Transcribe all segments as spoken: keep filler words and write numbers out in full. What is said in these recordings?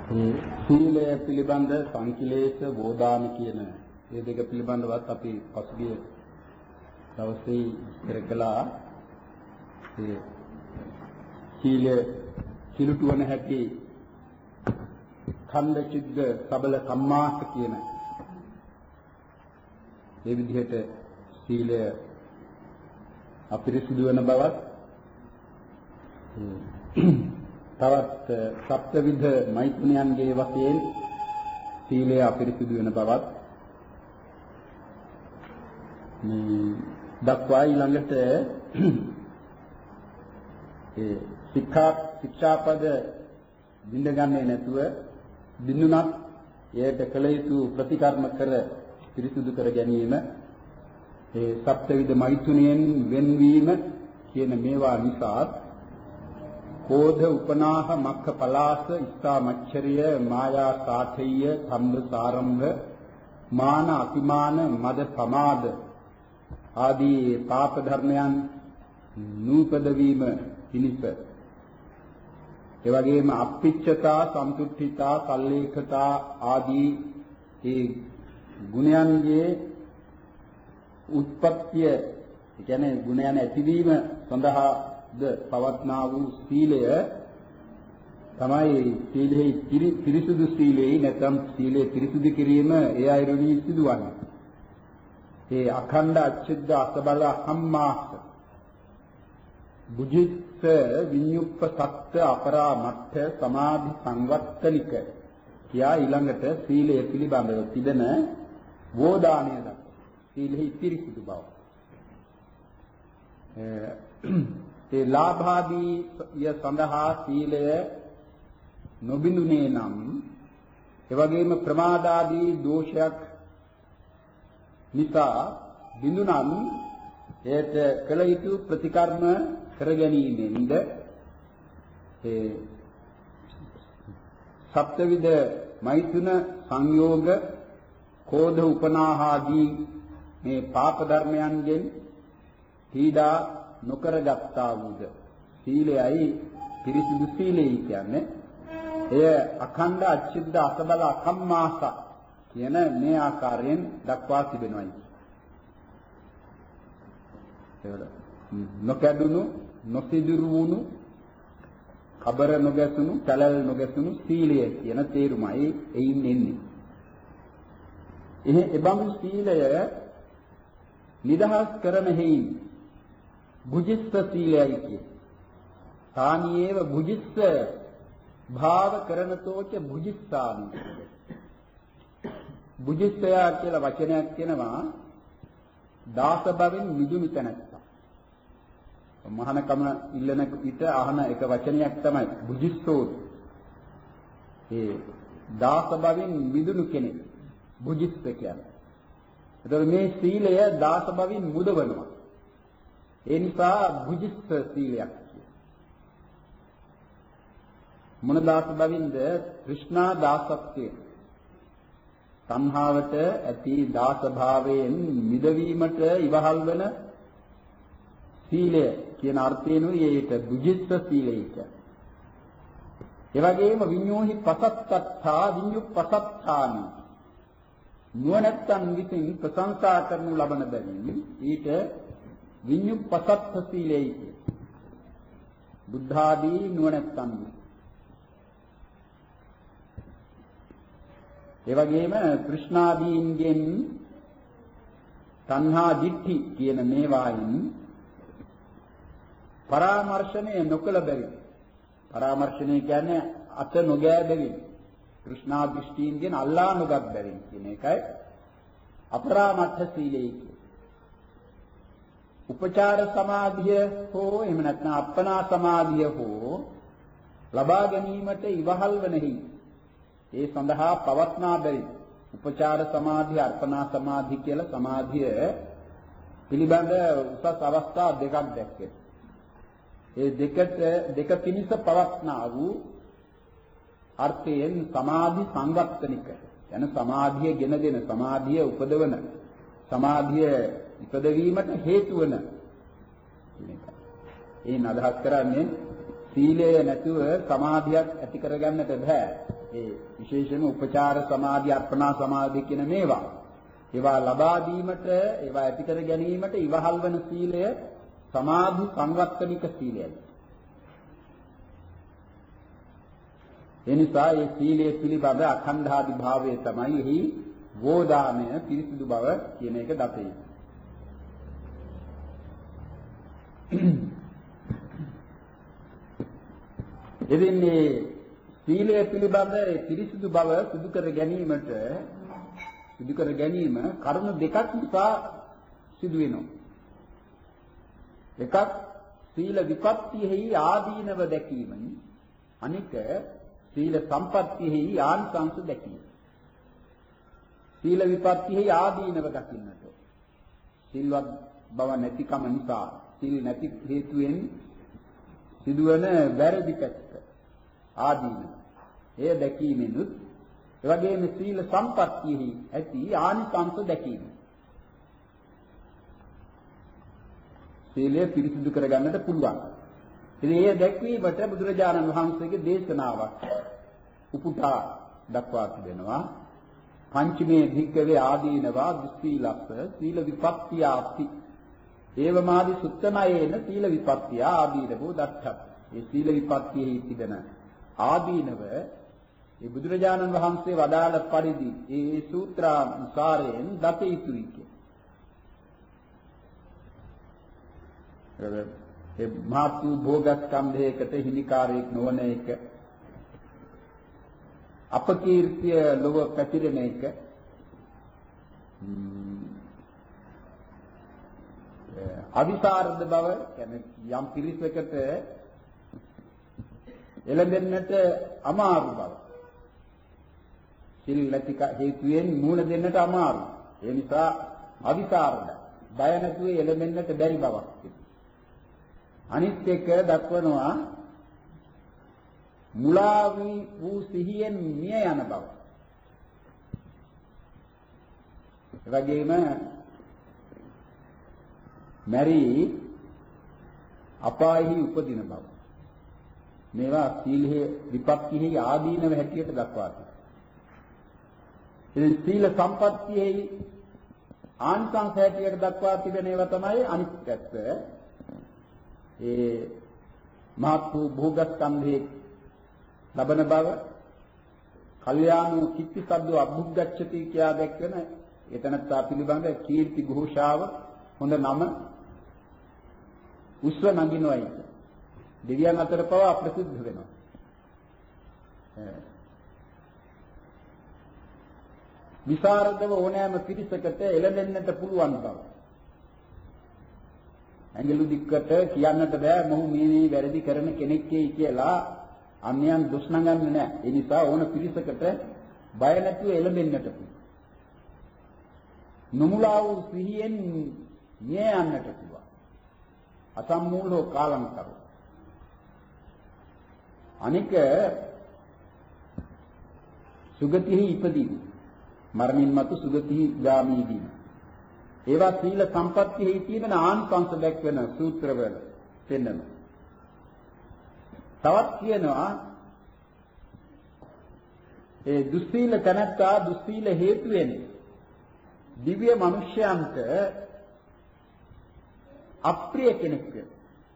මේ සීලය පිළිබඳ සංකලේශ වෝදාන කියන මේ දෙක පිළිබඳවත් අපි පසුගිය දවසේ ඉස්තර කළා. ඒ සීලය කිලුට වන හැටි ඛණ්ඩ චිද්ද සබල සම්මාස කියන මේ විදිහට සීලය අපිරිසුදු වෙන බවත් තවත් සප්තවිධ මෛත්‍රියන්ගේ වශයෙන් සීලය අපිරිසුදු වෙන බවත් මේ දක්වා ඊළඟට ඒ ශික්ෂා ශික්ෂාපද බින්දගන්නේ නැතුව බින්දුනත් එයට කළ යුතු ප්‍රතිකර්ම කර පිරිසුදු කර ගැනීම ඒ සප්තවිධ මෛත්‍රියෙන් වෙන්වීම කියන මේවා නිසා කෝධ උපනාහ මක්ඛ පලාස ඉස්සා මච්චරිය මායා සාඨේය සම්බ සාරම්භ මාන අතිමාන මද ප්‍රමාද ආදී පාප ධර්මයන් නූපද වීම පිණිස ඒ වගේම අප්පිච්ඡතා සම්තුට්ඨිතා සල්ලේඛතා ආදී ඒ ගුණයන්ගේ උත්පත්තිය ඒ කියන්නේ ගුණයන් ඇතිවීම සඳහාද පවත්නා වූ සීලය තමයි සීලෙහි පිරිසුදු සීලෙහි නැත්නම් සීලය පිරිසුදු කිරීම ඒ අයුරින් සිදුවන්නේ. ඒ අඛණ්ඩ අච්චිද්ද අසබල අම්මාස බුද්ධ විඤ්ඤුප්ප සත්‍ය අපරාමත්ථ සමාධි සංවත්තනික කියා ඊළඟට සීලය පිළිබඳව තිබෙන වෝදානය දක්වනවා. සීලෙහි පිරිසුදු බව. ඒ ලාභාදී ය සඳහා සීලය නොබිඳුනේ නම් එවැගේම ප්‍රමාදාදී දෝෂයක් නිසා බිඳුනම් එයට කළ යුතු ප්‍රතිකර්ම කර ගැනීමෙන්ද ඒ සප්තවිධ මෛතුන සංයෝග කෝධ උපනාහාදී මේ පාප ධර්මයන්ගෙන් පීඩා නොකරගත්තා වූද සීලයයි පිරිසිදු සීලයයි කියන්නේ එය අඛණ්ඩ අච්චිද්ද අසබල අකම්මාස කියන මේ ආකාරයෙන් දක්වා තිබෙනවායි. ඒවල නොකඩුණු නොසිදුරු වුණු කබර නොගැසුණු කලල් නොගැසුණු සීලය කියන තේරුමයි එයින් එන්නේ. එහේ එබඳු සීලය නිදහස් කරන හේයින් බුද්ධිස්ස සීලයයි කියේ. තානියේව බුද්ධිස්ස භාව කරනතෝච බුද්ධිස්සාමි. බුද්ධිස්සය කියලා වචනයක් කියනවා දාස බවින් මිදුණු තැනැත්තා. මහානකම ඉල්ලන විට අහන එක වචනයක් තමයි බුද්ධිස්සෝ. ඒ දාස බවින් මිදුණු කෙනෙක් බුද්ධිස්ස කියන්නේ. ඒතර මේ සීලය දාස බවින් මුදවනවා. ඒ නිසා බුද්ධිස්ස සීලයක් කියනවා. මොන දාස බවින්ද? තෘෂ්ණා දාසත්වය. සංහාවට ඇති දාස භාවයෙන් මිදවීමට ඉවහල් වන සීලය කියන අර්ථයෙන්ුයි ඒකට බුද්ධිස්ස සීලය කියන්නේ. ඒ වගේම විඤ්ඤෝහි පසත්තත්තා විඤ්ඤුප්පසත්තානි නුවණැත්තන් විසින් ප්‍රශංසා කරනු ලබන බැවින් ඊට විඤ්ඤුප්පසත්ත සීලයයි කිය. බුද්ධ ආදී නුවණැත්තන්. ඒ වගේම කෘෂ්ණාදීන්ගෙන් තණ්හා දිට්ඨි කියන මේවායින් පරාමර්ශණය නොකළ බැවින් පරාමර්ශණය කියන්නේ අත නොගෑ බැවින් කෘෂ්ණා දෘෂ්ටීන්ගෙන් අල්ලා නොගත් බැවින් කියන එකයි අපරාමර්ථ සීලය කියන්නේ. උපචාර සමාධිය හෝ එහෙම නැත්නම් අප්පනා සමාධිය හෝ ලබා ගැනීමට ඉවහල් වනෙහි ඒ සඳහා පවත්නා බැරි උපචාර සමාධිය අර්පණා සමාධි කියලා සමාධිය පිළිබඳ උසස් අවස්ථා දෙකක් දැක්කේ. ඒ දෙකට දෙක පිනිස පවත්නා වූ අර්ථයෙන් සමාධි සංගත්තනික යන සමාධිය ගෙන දෙන සමාධිය උපදවන සමාධිය ඉපදවීමට හේතු වන කියන එක. ඒන් අදහස් කරන්නේ සීලය නැතුව සමාධියක් ඇති කරගන්නට බෑ. ඒ විශේෂයෙන්ම උපචාර සමාධි, අර්පණා සමාධි කියන මේවා. ඒවා ලබා දීමට, ඒවා ඇති කර ගැනීමට ඉවහල් වන සීලය සමාධි සංවත්තනික සීලයයි. එනිසා මේ සීලයේ පිළිබඳ අඛණ්ඩාදි භාවය තමයි එහි වෝදාමය පිරිසිදු බව කියන එක දතේ. එදින්නේ සීලය පිළිබඳ පිරිසිදු බව සිදු කර ගැනීමට සිදු කර ගැනීම කරුණු දෙකක් නිසා සිදු වෙනවා. එකක් සීල විපත්තියෙහි ආදීනව දැකීමයි, අනික සීල සම්පත්තියෙහි ආනිසංස දැකීම. සීල විපත්තියෙහි ආදීනව දකින්නට සිල්වත් බව නැතිකම නිසා, සීල නැති හේතුවෙන් සිදුවන වැරදි පැත්ත ආදීනව. එය දැකීමෙනුත් ඒ වගේම සීල සම්පත්තියෙහි ඇති ආනිසංස දැකීම. සීලය පිරිසිදු කරගන්නට පුළුවන්. ඉතින් ඒ දැක්වීමට බුදුරජාණන් වහන්සේගේ දේශනාවක් උපුටා දක්වා තිබෙනවා. පංචමේ භික්ඛවේ ආදීනවා දුස්සීලස්ස සීල විපත්තියාපි. ඒවමාදි සුත්තනයේන සීල විපත්තිය ආදීනවෝ දක්ඛත්. මේ සීල විපත්තියෙහි තිබෙන ආදීනව ඒ බුදුරජාණන් වහන්සේ වදාළ පරිදි ඒ සූත්‍රානුසාරයෙන් දත යුතුයි කියලා. ඒ මාතු භෝගස්කන්ධයකට හිමිකාරයෙක් නොවන එක, අපකීර්තිය ලොව පැතිරෙන එක, අවිසරද බව කියන්නේ යම් පිරිසකට එළඹෙන්නට අමාරු බව, සිල් නැති හේතුවෙන් මූණ දෙන්නට අමාරු. ඒ නිසා අවිසරද, බය නැතුව එළඹෙන්නට බැරි බවක්. අනිත් එක දක්වනවා මුලා වූ සිහියෙන් මිය යන බව. ඒ වගේම මැරි අපායෙහි උපදින බව. මේවා සීලයේ විපත්තියෙහි ආදීනව හැටියට දක්වා තිබෙනවා. ඉතින් සීල සම්පත්තියෙහි ආනිසංස හැටියට දක්වා තිබෙන ඒවා තමයි අනිත් පැත්ත. ඒ මහත් වූ භෝගස්කන්ධයේ ලබන බව, කල්යාණෝ කිත්ති සද්දෝ අභුග්ගච්ඡති කියා දැක්වෙන එතනත්තා පිළිබඳ කීර්ති ഘോഷාව, හොඳ නම උස්ව නගිනවයි. දෙවියන් අතර පවා ප්‍රසිද්ධ වෙනවා. විසරදව ඕනෑම පිරිසකට එළඹෙන්නට පුළුවන් බව. ඇඟිලි දික්කට කියන්නට බෑ මොහු මේ මේ වැරදි කරන කෙනෙක් කියලා අන්‍යයන් දොස් නගන්නේ නැහැ. ඒ නිසා ඕන පිරිසකට බය නැතුව එළඹෙන්නට පුළුවන්. නොමුලා වූ සිහියෙන් මිය යන්නට පුළුවන්. අසම්මූලෝ කාලංකරෝ. අනික සුගතිහි ඉපදීම, මරණින් මතු සුගතිහි ගාමී වීම. ඒවා සීල සම්පත්තියෙහි තියෙන ආනිසංස දැක්වෙන සූත්‍රවල පෙන්වනවා. තවත් කියනවා ඒ දුස්සීල තනත්තා දුස්සීල හේතුවෙන් දිව්‍ය මනුෂ්‍යයන්ට අප්‍රිය කෙනෙක් වෙනවා.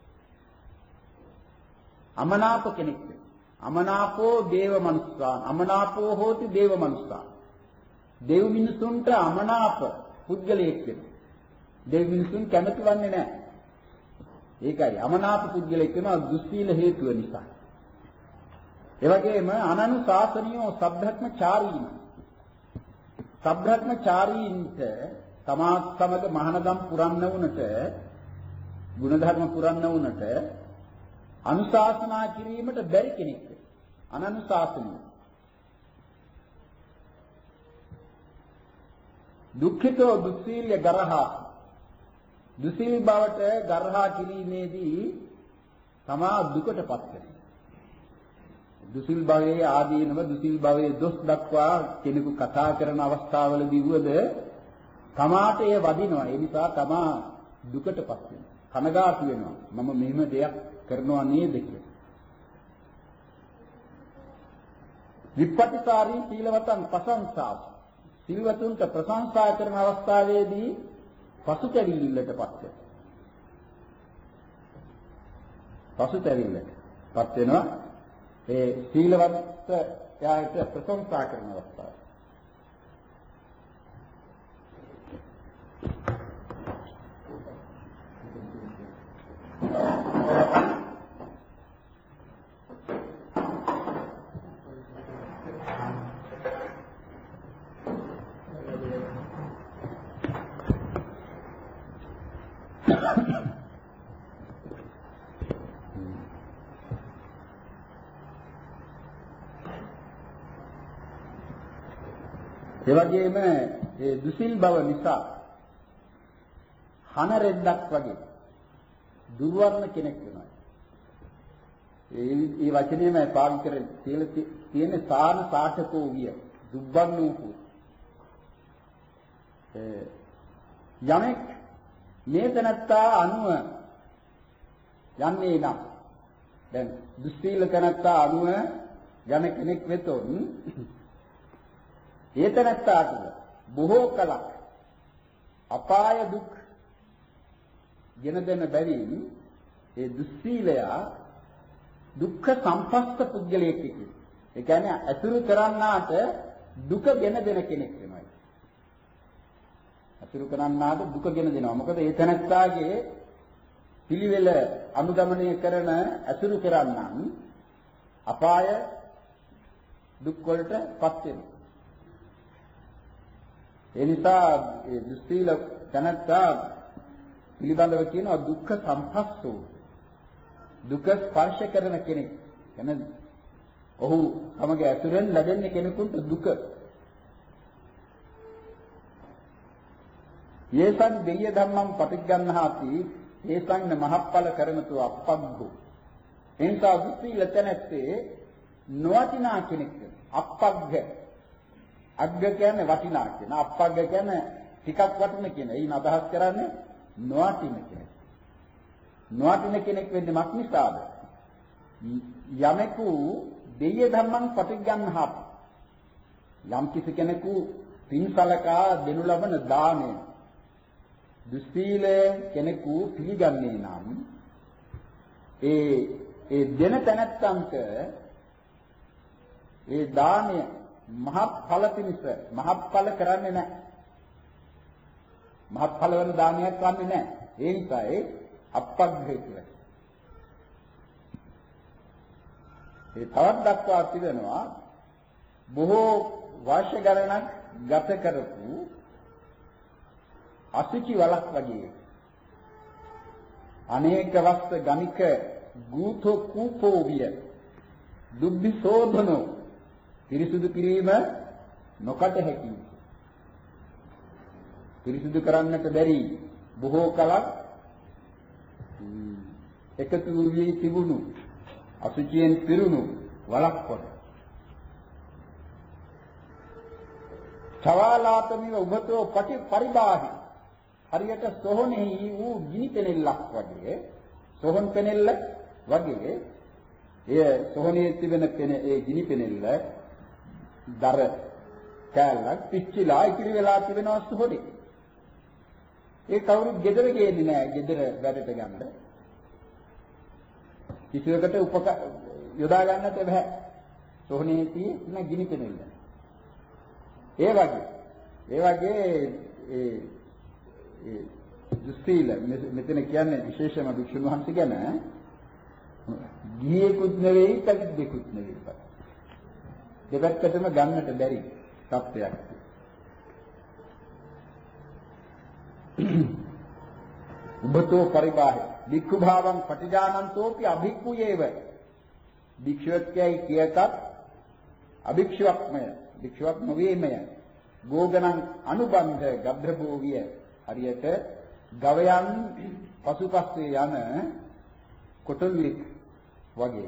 අමනාප කෙනෙක් වෙනවා. අමනාපෝ දේව මනුස්සාන්, අමනාපෝ හෝති දේව මනුස්සාන්. දේව මිනිසුන්ට අමනාප පුද්ගලයෙක් වෙනවා. දේව මිනිසුන් කැමති වන්නේ නැහැ. ඒකයි අමනාප පුද්ගලයෙක් වෙනවා දුස්සීල හේතුව නිසා. ඒ වගේම අනනුශාසනියෝ සබ්‍රහ්මචාරීන්. සබ්‍රහ්මචාරීන්ට තමාත් සමග මහානදම් පුරන්න වුණට, ගුණධර්ම පුරන්න වුණට අනුශාසනා කිරීමට බැරි කෙනෙක්. අනනුශාසනිය. දුක්ඛිතෝ දුස්සීල්‍ය ගරහා. දුසීල් බවට ගරහා කිරීමේදී තමා දුකටපත් වෙනවා. දුසීල් භවයේ ආදීනව, දුසීල් භවයේ දොස් දක්වා කෙනෙකු කතා කරන අවස්ථාවලදී වුවද තමාට එය වදිනවා. ඒ නිසා තමා දුකටපත් වෙනවා. කනගාටු වෙනවා. මම මෙහෙම දෙයක් කරනවා නේද කියලා. විපටිසාරී සීලවතන් ප්‍රශංසා සිල්වතුන්ට ප්‍රශංසා කරන අවස්ථාවේදී පසුතැවිල්ලටපත් වෙනවා. පසුතැවිල්ලටපත් වෙනවා ඒ සීලවත් යායට ප්‍රශංසා කරන අවස්ථාව. ඒ වගේම ඒ දුසිල් බව නිසා හන රෙද්දක් වගේ දුර්වර්ණ කෙනෙක් වෙනවා. ඒ මේ වචනේම පාවිච්චි කරලා තියෙන සාන සාඨකෝ විය දුබ්බන්නූපු යමෙක් මේ තනත්තා අනුව යන්නේ නම් දැන් දුස්සීල තනත්තා අනුව යන කෙනෙක් වෙතොත් ඒ තනත්තාට බොහෝ කලක් අපාය දුක් ගෙන දෙන බැවින් ඒ දුස්සීලයා දුක්ඛ සම්පස්ස පුද්ගලයෙක් කියලා. ඒ කියන්නේ අසුරු කරන්නාට දුක ගෙන දෙන කෙනෙක් වෙනවා. අසුරු කරන්නාට දුක ගෙන දෙනවා. මොකද ඒ තනත්තාගේ පිළිවෙල අනුගමනය කරන අසුරු කරන්නන් අපාය දුක් වලටපත් වෙනවා. ඒ නිසා ඒ දුස්සීල තනත්තා පිළිබඳව කියනවා දුක්ඛ සම්පස්සෝ දුක ස්පර්ශ කරන කෙනෙක්. එන ඔහු සමග ඇසුරෙන් ලැබෙන කෙනෙකුට දුක. යේසං දෙය ධම්මං පටිච්චග්ගන්හාති යේසං මහප්පල කරනතු අප්පග්ගෝ. එනිසා දුස්සීල තනත්තේ නොවටිනා කෙනෙක්. අප්පග්ග අග්ග කියන්නේ වටිනා කියන. අප්පග්ග කියන්නේ ටිකක් වටින කියන. එයින් අදහස් කරන්නේ නොවටින කෙනෙක්. නොවටින කෙනෙක් වෙන්නේ මක් නිසාද? යමෙකු දෙය ධම්මං පටිච්චග්ගන්හාත. යම් කිසි කෙනෙකු පින්සලකා දෙනු ලබන දානය දුස්සීල කෙනෙකු පිළිගන්නේ නම් ඒ ඒ දෙන තැනැත්තන්ට ඒ දානය මහත්ඵල පිණිස මහත්ඵල කරන්නේ නැහැ. මහත්ඵල වෙන දානයක් වන්නේ නැහැ. ඒ නිසායි අප්පග්ගය කියලා. ඒ තවත් දක්වා තිබෙනවා බොහෝ වර්ෂ ගණනක් ගත කරපු අසුචි වලක් වගේ අනේක වස්ත ගණික ගූතෝ කූපෝ විය දුබ්බි සෝධනෝ පිරිසුදු කිරීම නොකට හැකි. පිරිසුදු කරන්නට බැරි බොහෝ කලක් එකතු වී තිබුණු අසුචියෙන් පිරුණු වලක් කොට. චවාලාතමිව උබතෝ පටි පරිබාහි හරියට සොහොනෙහි වූ ගිනි පෙනෙල්ලක් වගේ සොහොන් පෙනෙල්ල වගේ එය සොහොනේ තිබෙන ඒ ගිනි පෙනෙල්ල දර කැලක් පිච්චිලා ඉතිරි වෙලා තිබෙනවා සොහොනේ. ඒ කවුරුත් ගෙදර ගියේන්නේ නැහැ. ගෙදර වැඩට ගන්න කිසියකට උපක යොදා ගන්නට බෑ. සොහොනේ තියෙන ගිනි පෙනෙල්ල. ඒ වගේ ඒ වගේ ඒ ඒ දුස්සීල මෙතන කියන්නේ විශේෂම භික්ෂුන් වහන්සේ ගැන ගිහියෙකුත් නෙවෙයි පැවිද්දෙකුත් නෙවෙයි. දෙපැත්තටම ගන්නට බැරි තත්ත්වයක්. උබතෝ පරිබාහ භික්ඛු භාවං පටිජානන්තෝපි අභික්ඛුයේව භික්ෂුවක්යයි කියකත් අභික්ෂුවක්මය භික්ෂුවක් නොවේමය ගෝගණං අනුබන්ධ ගබ්‍රභෝවිය හරියට ගවයන් පසුපස්සේ යන කොටුවෙක් වගේ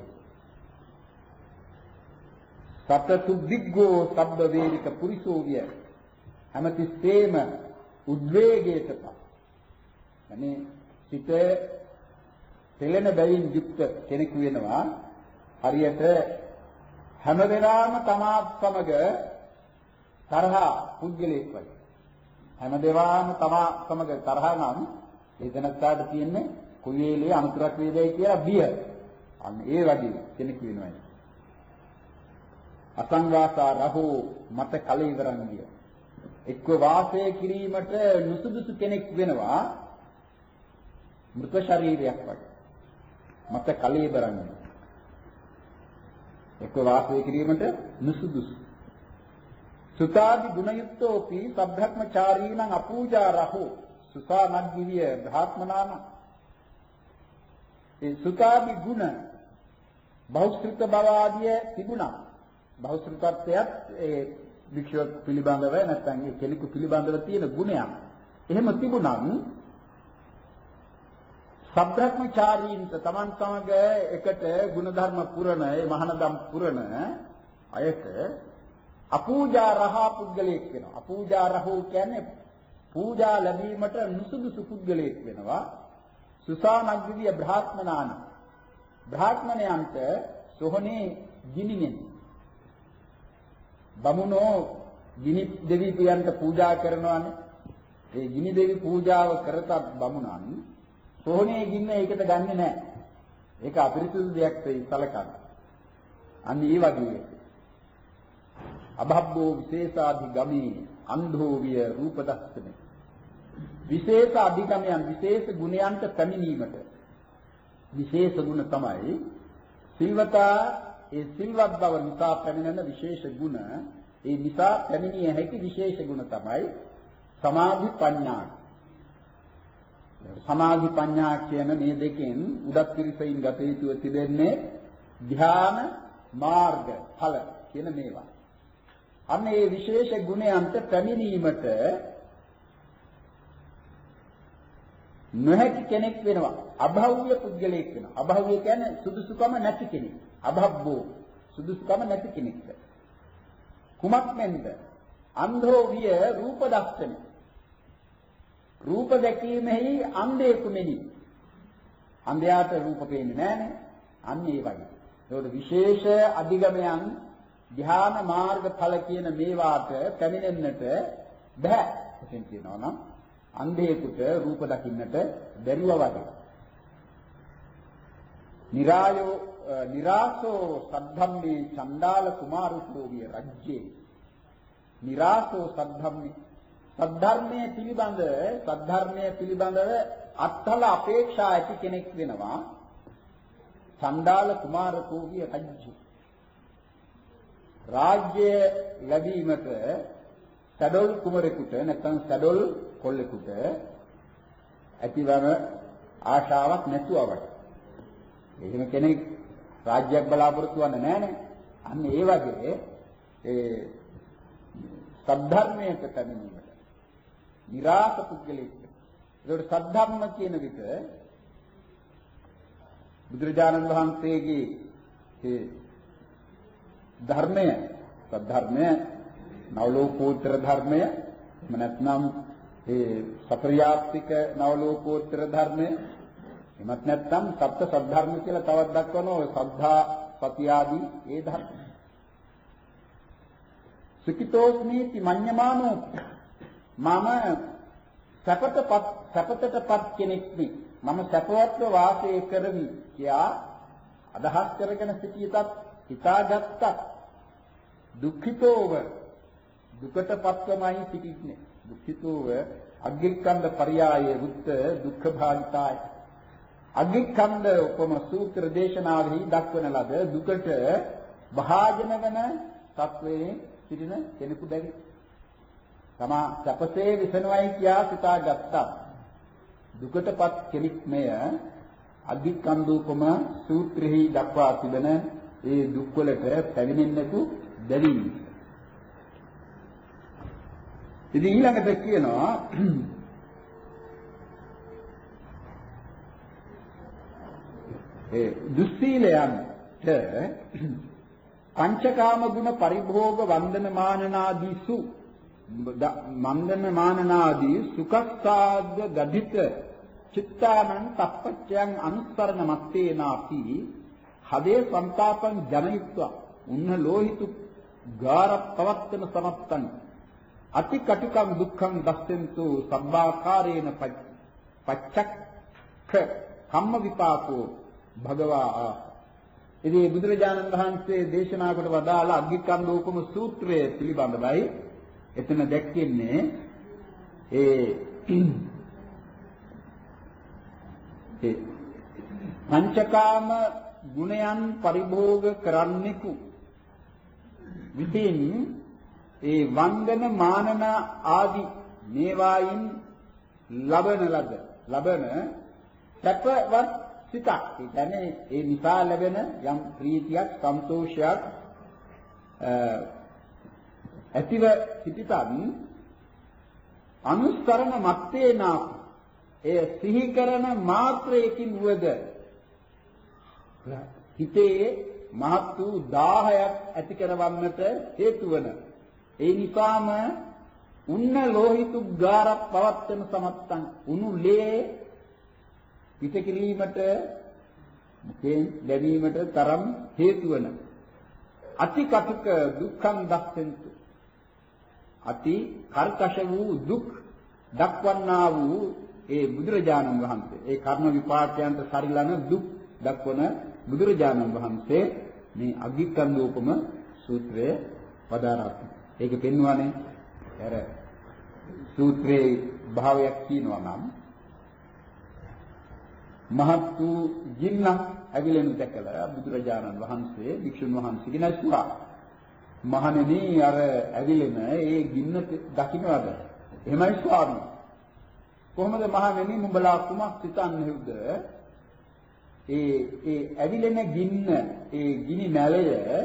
සතතු දිග්ගෝ සබ්බ වේදික පුරිසෝවිය හැමතිස්සෙම උද්වේගයටපත්. يعني සිත පෙළෙන බැවින් යුක්ත කෙනෙකු වෙනවා. හරියට හැම වෙලාවම තමා සමග තරහා පුද්ගලයෙක් වගේ. හැම වෙලාවම තමා සමග තරහා නම් ඒ දැනත්තාට තියෙන්නේ කොයි වෙලේ අනුතරක් වේදයි කියලා බිය. අන්න ඒ වගේ කෙනෙක් වෙනවා. අසංවාසා රහෝ මත කලීවරන් ගිය. එක්ව වාසය කිරීමට නුසුදුසු කෙනෙක් වෙනවා මృత ශරීරයක් වගේ. මත කලීවරන් ගිය. එක්ව වාසය කිරීමට නුසුදුසු. සුතාදි ගුණයුක්තෝපි සබ්‍රහ්මචාරීනං අපූජා රහෝ සුතා නග්ගිවිය බ්‍රහ්මනාන. ඒ සුතාදි ගුණ බෞද්ධ බව ආදිය තිබුණා. බෞද්ධත්වයට ඒ වික්ෂෝප පිළිබඳව නැත්නම් ඒ කෙනෙකු පිළිබඳව තියෙන ගුණයක්. එහෙම තිබුණත් සබ්‍රහ්මචාරීන්ට Taman සමග එකට ගුණධර්ම පුරණ ඒ මහානදම් පුරණ අයට අපූජා රහා පුද්ගලයෙක් වෙනවා. අපූජා රහෝ කියන්නේ පූජා ලැබීමට නුසුදුසු පුද්ගලයෙක් වෙනවා. සුසානග්ගිය බ්‍රාහ්මනාන. බ්‍රාහ්මණයන්ට සොහනේ ගිනිනෙන. බමුණෝ ගිනි දෙවි පියන්ට පූජා කරනවානේ. ඒ ගිනි දෙවි පූජාව කරතත් බමුණන් සොහනේ ගින්න ඒකට ගන්නෙ නැහැ. ඒක අපිරිසුදු දෙයක් වෙයි සලකන්න. අන්න ඒ වගේ අභබ්බෝ විශේෂාධි ගමේ අන්ධෝ විය රූප දස්සනේ. විශේෂ අධිගමයන් විශේෂ ගුණයන්ට පැමිණීමට විශේෂ ගුණ තමයි සිල්වතා ඒ සිල්වත් බව නිසා පැමිණෙන විශේෂ ගුණ. ඒ නිසා පැමිණිය හැකි විශේෂ ගුණ තමයි සමාධි ප්‍රඥා. සමාධි ප්‍රඥා කියන මේ දෙකෙන් උදත් පිරිසෙන් ගත යුතුව තිබෙන්නේ ධ්‍යාන මාර්ග ඵල කියන මේවා. අන්න ඒ විශේෂ ගුණයන්ට පැමිණීමට නොහැකි කෙනෙක් වෙනවා. අභව්‍ය පුද්ගලයෙක් වෙනවා. අභව්‍ය කියන්නේ සුදුසුකම නැති කෙනෙක්. අභබ්බෝ සුදුසුකම නැති කෙනෙක්. කුමක් මෙන්ද? අන්ධෝ විය රූප දස්සන. රූප දැකීමෙහි අන්ධයෙකු මෙනි. අන්ධයාට රූප පේන්නේ නැහනේ. අන්න ඒ වගේ. ඒකට විශේෂ අධිගමයන් ධ්‍යාන මාර්ග ඵල කියන මේවාට පැමිණෙන්නට බෑ. එතෙන් කියනවා නම් අන්ධයෙකුට රූප දකින්නට බැරිව වගේ. නිරායෝ නිරාසෝ සද්ධම්මේ චණ්ඩාල කුමාරකෝ විය රජ්ජේ. නිරාසෝ සද්ධම්මේ සද්ධර්මයේ පිළිබඳ සද්ධර්මයේ පිළිබඳව අත්හල අපේක්ෂා ඇති කෙනෙක් වෙනවා. චණ්ඩාල කුමාරකෝ විය රජ්ජේ. රාජ්‍ය ලැබීමට සඩොල් කුමරෙකුට නැත්නම් සඩොල් කොල්ලෙකුට ඇතිවන ආශාවක් නැතුවවට. එහෙම කෙනෙක් රාජ්‍යයක් බලාපොරොත්තු වෙන්නේ නැහනේ. අන්න ඒ වගේ ඒ සද්ධර්මයට පැමිණීමට නිරාස පුද්ගලෙක්. ඒකට සද්ධර්ම කියන විට බුදුරජාණන් වහන්සේගේ ඒ ධර්මය සද්ධර්මය නවලෝකෝත්තර ධර්මය එහෙම නැත්නම් ඒ සපරියාප්තික නවලෝකෝත්තර ධර්මය එහෙමත් නැත්නම් සප්ත සද්ධර්ම කියලා තවත් දක්වනවා. ඔය සද්ධා සති ආදී ඒ ධර්ම. සුඛිතෝස්මීති මඤ්ඤමානෝ මම සපතපත් සපතටපත් කෙනෙක් නේ. මම සපවත්ව වාසය කරමි කියා අදහස් කරගෙන සිටියටත් හිතාගත්තත් දුක්ඛිතෝව දුකටපත්වමයි සිටින්නේ. දුක්ඛිතෝව අග්ගික්ඛන්ධ පරියායේ වුත්ත දුක්ඛ භාගිතාය. අග්ගික්ඛන්ධ උපම සූත්‍ර දේශනාවෙහි දක්වන ලද දුකට භාජන වන සත්වයේ සිටින කෙනෙකු බැරි. තමා සැපසේ විසනවයි කියා සිතාගත්තා. දුකටපත් කෙනෙක් මෙය අග්ගික්ඛන්ධ උපම සූත්‍රෙහි දක්වා තිබෙන ඒ දුක් වලට පැමිණෙන්නකු බැරි. ඉතින් ඊළඟට කියනවා ඒ දුස්සීලයන්ට පංචකාම ගුණ පරිභෝග වන්දන මානනාදීසු මන්දන මානනාදී සුඛස්සාද්ද ගදිත චිත්තානං තප්පච්ඡයන් අනුස්සරණ මත්තේනාපි හදේ සංතාපං ජනයුක්වා උන්න ලෝහිතු ගාර පවත්තන සමත්තං අති කටුකම් දුක්ඛං දස්සෙන්තු සබ්බාකාරේන පච්චක්ඛ කම්ම විපාකෝ භගවා. ඉතින් බුදුරජාණන් වහන්සේ දේශනා කොට වදාළ අග්ගිකන්දෝපම සූත්‍රය පිළිබඳවයි එතන දැක්කන්නේ ඒ ඒ පංචකාම ගුණයන් පරිභෝග කරන්නෙකු විසින් ඒ වන්දන මානන ආදී මේවායින් ලබන ලද ලබන සැපවත් සිතක්. ඒ කියන්නේ ඒ නිසා ලැබෙන යම් ප්‍රීතියක් සන්තෝෂයක් ඇතිව සිටිතන් අනුස්තරණ මත්තේනා ඒ සිහි කරන මාත්‍රයකින් වද හිතේ මහත් වූ දාහයක් ඇති කරවන්නට හේතු වන ඒ නිසාම උන්න ලෝහිතු ගාර පවත්තන සමත්තං උණු ලේ පිට කිරීමට මුකෙන් ලැබීමට තරම් හේතු වන අති කටුක දුක්ඛං දස්සෙන්තු අති කර්කශ වූ දුක් දක්වන්නා වූ ඒ බුදුරජාණන් වහන්සේ ඒ කර්ම විපාකයන්ට සරිලන දුක් දක්වන බුදුරජාණන් වහන්සේ මේ අග්ගිකන්දෝපම සූත්‍රය වදාරා. ඒක පෙන්වන්නේ අර සූත්‍රයේ භාවයක් කියනවා නම් මහත් වූ ජින්න ඇවිලෙනු දැකලා බුදුරජාණන් වහන්සේ භික්ෂුන් වහන්සේගෙන් අසුවා. මහණෙනි අර ඇවිලෙන ඒ ගින්න දකින්නවද? එහෙමයි ස්වාමී. කොහොමද මහණෙනි නුඹලා කුමක් සිතන්නේද? ඒ ඒ ඇවිලෙන ගින්න ඒ ගිනි මැලය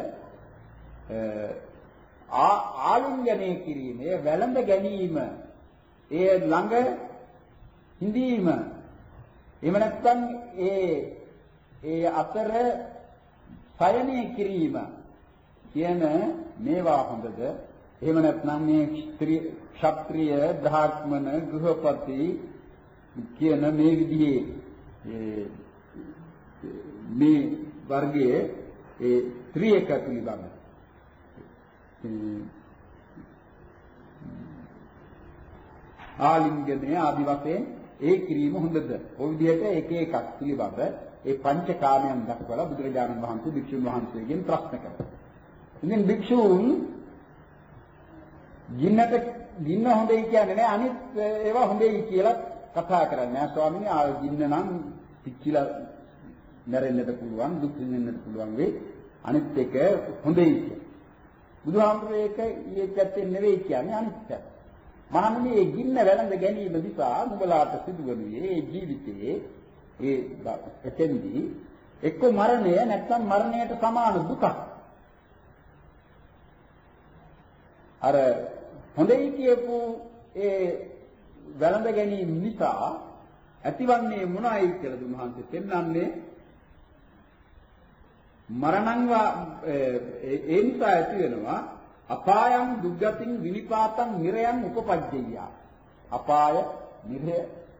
ආලිංගනය කිරීම, ඒ වැළඳ ගැනීම, ඒ ළඟ හිඳීම, එහෙම නැත්නම් ඒ ඒ අතර සයනය කිරීම කියන මේවා හොඳද? එහෙම නැත්නම් මේ ක්ෂත්‍රිය, බ්‍රාහ්මණ, ගෘහපති කියන මේ විදිහේ මේ වර්ගයේ ඒ ත්‍රියක පිළිබඳ ආලිංගනය ආදි වශයෙන් ඒ කිරීම හොඳද? ඔය විදිහට එක එකක් පිළිබඳ ඒ පංචකාමයන් දක්වලා බුදුරජාණන් වහන්සේ භික්ෂුන් වහන්සේගෙන් ප්‍රශ්න කළා. ඉතින් භික්ෂුන් ගින්නට ගින්න හොඳයි කියන්නේ නෑ අනිත් ඒවා හොඳයි කියලා කතා කරන්නේ. නෑ ස්වාමීනි ආ ගින්න නම් පිච්චිලා මැරෙන්නට පුළුවන්, දුක් විඳින්නට පුළුවන් වෙයි. අනිත් එක හොඳයි කියලා. බුදුහාමුදුරේ ඒක ඊයේත් නෙවෙයි කියන්නේ අනිත් පැත්ත. මහණෙනි මේ ගින්න වැළඳ ගැනීම නිසා නුඹලාට සිදුවන්නේ මේ ජීවිතයේ ඒ එතෙන්දී එක්ක මරණය නැත්නම් මරණයට සමාන දුකක්. අර හොඳයි කියපු ඒ වැළඳ ගැනීම නිසා ඇතිවන්නේ මොනවායි කියලා දුන්වහන්සේ පෙන්වන්නේ මරණංවා ඒ නිසා ඇති වෙනවා අපායං දුග්ගතින් විනිපාතං නිරයන් උපපජ්ජය. අපාය නිරය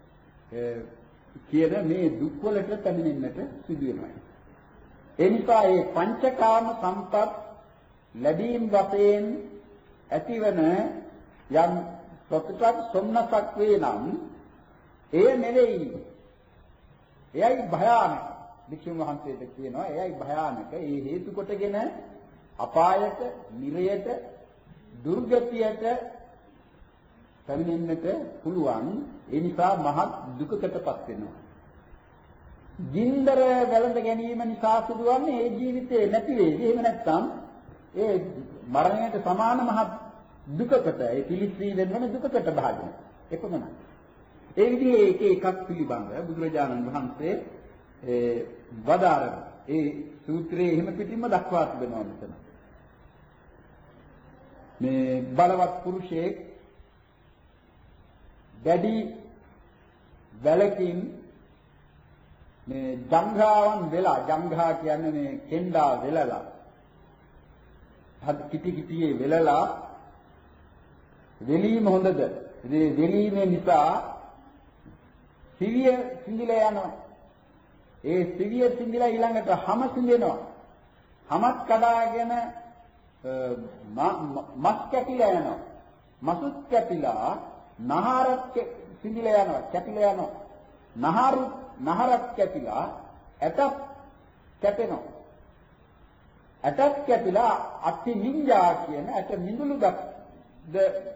කියන මේ දුක් වලට පැමිණෙන්නට සිදු වෙනවා. ඒ නිසා මේ පංචකාම සම්පත් ලැබීම් වශයෙන් ඇතිවන යම් ප්‍රතිපද සොම්නසක් වේ නම් එය නෙවෙයි. එයයි භයානක. භික්ෂුන් වහන්සේට කියනවා එයයි භයානක. ඒ හේතු කොටගෙන අපායට, නිරයට, දුර්ගතියට පැමිණෙන්නට පුළුවන්. ඒ නිසා මහත් දුකකටපත් වෙනවා. ජීන්දර වැළඳ ගැනීම නිසා සිදුවන්නේ ඒ ජීවිතේ නැති වෙයි. එහෙම නැත්නම් ඒ මරණයට සමාන මහත් දුකකට, ඒ පිළිස්සී වෙන දුකකට භාජනය. එපමණයි. ඒ විදිහේ එක එකක් පිළිබඳ බුදුරජාණන් වහන්සේ ඒ වදාරන ඒ සූත්‍රයේ එහෙම පිටින්ම දක්වා තිබෙනවා මෙතන. මේ බලවත් පුරුෂයෙක් දැඩි වැලකින් මේ ජංඝාවන් වෙලා, ජංඝා කියන්නේ මේ කෙන්ඩා වෙලලා, හත් කිටි කිටියේ වෙලලා වෙලීම හොඳද? මේ වෙලීම නිසා සිවිය සිඳිලා යනවා. ඒ සිවිය සිඳිලා ඊළඟට හැම සිඳෙනවා. හමත් කඩාගෙන මස් කැපිලා යනවා. මසුත් කැපිලා නහරක් සිඳිලා යනවා, කැපිලා යනවා. නහරු නහරක් කැපිලා ඇටක් කැපෙනවා. ඇටක් කැපිලා අටි නිංජා කියන ඇට මිඳුළු දක්ද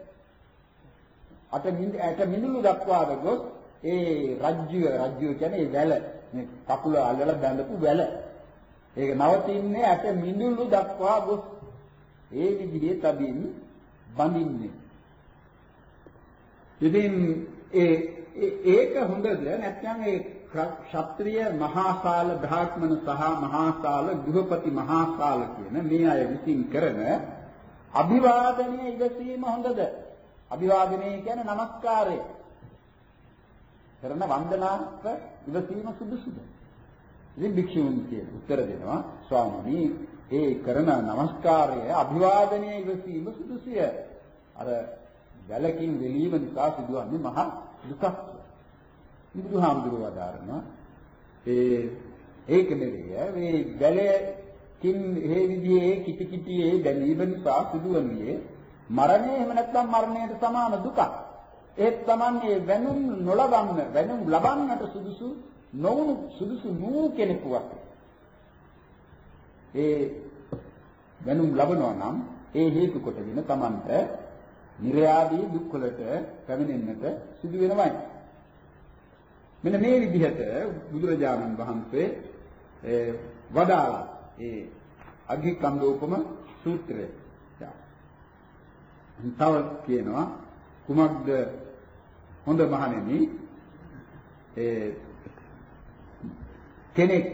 අට මිඳ ඇට මිඳුළු දක්වාද ගොස් ඒ රජ්‍ය රජ්‍ය කියන්නේ ඒ වැල මේ කකුල අල්ලලා බැඳපු වැල. ඒක නවතින්නේ ඇට මිඳුළු දක්වා ගොස් ඒ විදිහේ තදින් බඳින්නේ. ඉතින් ඒ ඒක හොඳද නැත්නම් ඒ ක්ෂත්‍රීය මහාසාල බ්‍රාහ්මණ සහ මහාසාල ගෘහපති මහාසාල කියන මේ අය විසින් කරන අභිවාදනයේ ඉවසීම හොඳද? අභිවාදනය කියන්නේ নমස්කාරය. කරන වන්දනාත්මක ඉවසීම සුදුසුද? ඉතින් භික්ෂුන් කියන උත්තර දෙනවා ස්වාමීනි ඒ කරන নমස්කාරය අභිවාදනයේ ඉවසීම සුදුසුය. අර වැලකින් වෙලීම නිසා සිදුවන්නේ මහා දුකක්. බුදුහාමුදුරුවෝ වදාරනවා ඒ ඒක නෙවෙයි මේ වැලකින් මේ විදිහේ කිටි කිටියේ බැලීම නිසා සිදුවන්නේ මරණය එහෙම නැත්නම් මරණයට සමාන දුකක්. ඒත් තමන්නේ වෙනුම් නොලබන්න වෙනුම් ලබන්නට සුදුසු නොවුණු සුදුසු නූ කෙනෙකු වගේ. ඒ වෙනුම් ලබනවා නම් ඒ හේතු කොටගෙන තමන්ට නිර්යාදී දුක් වලට පැමිණෙන්නට සිදු වෙනවයි. මෙන්න මේ විදිහට බුදුරජාණන් වහන්සේ වදාළා ඒ අග්ගිකන්දෝපම සූත්‍රය. තව කියනවා කුමක්ද හොඳ මහණෙනි ඒ කෙනෙක්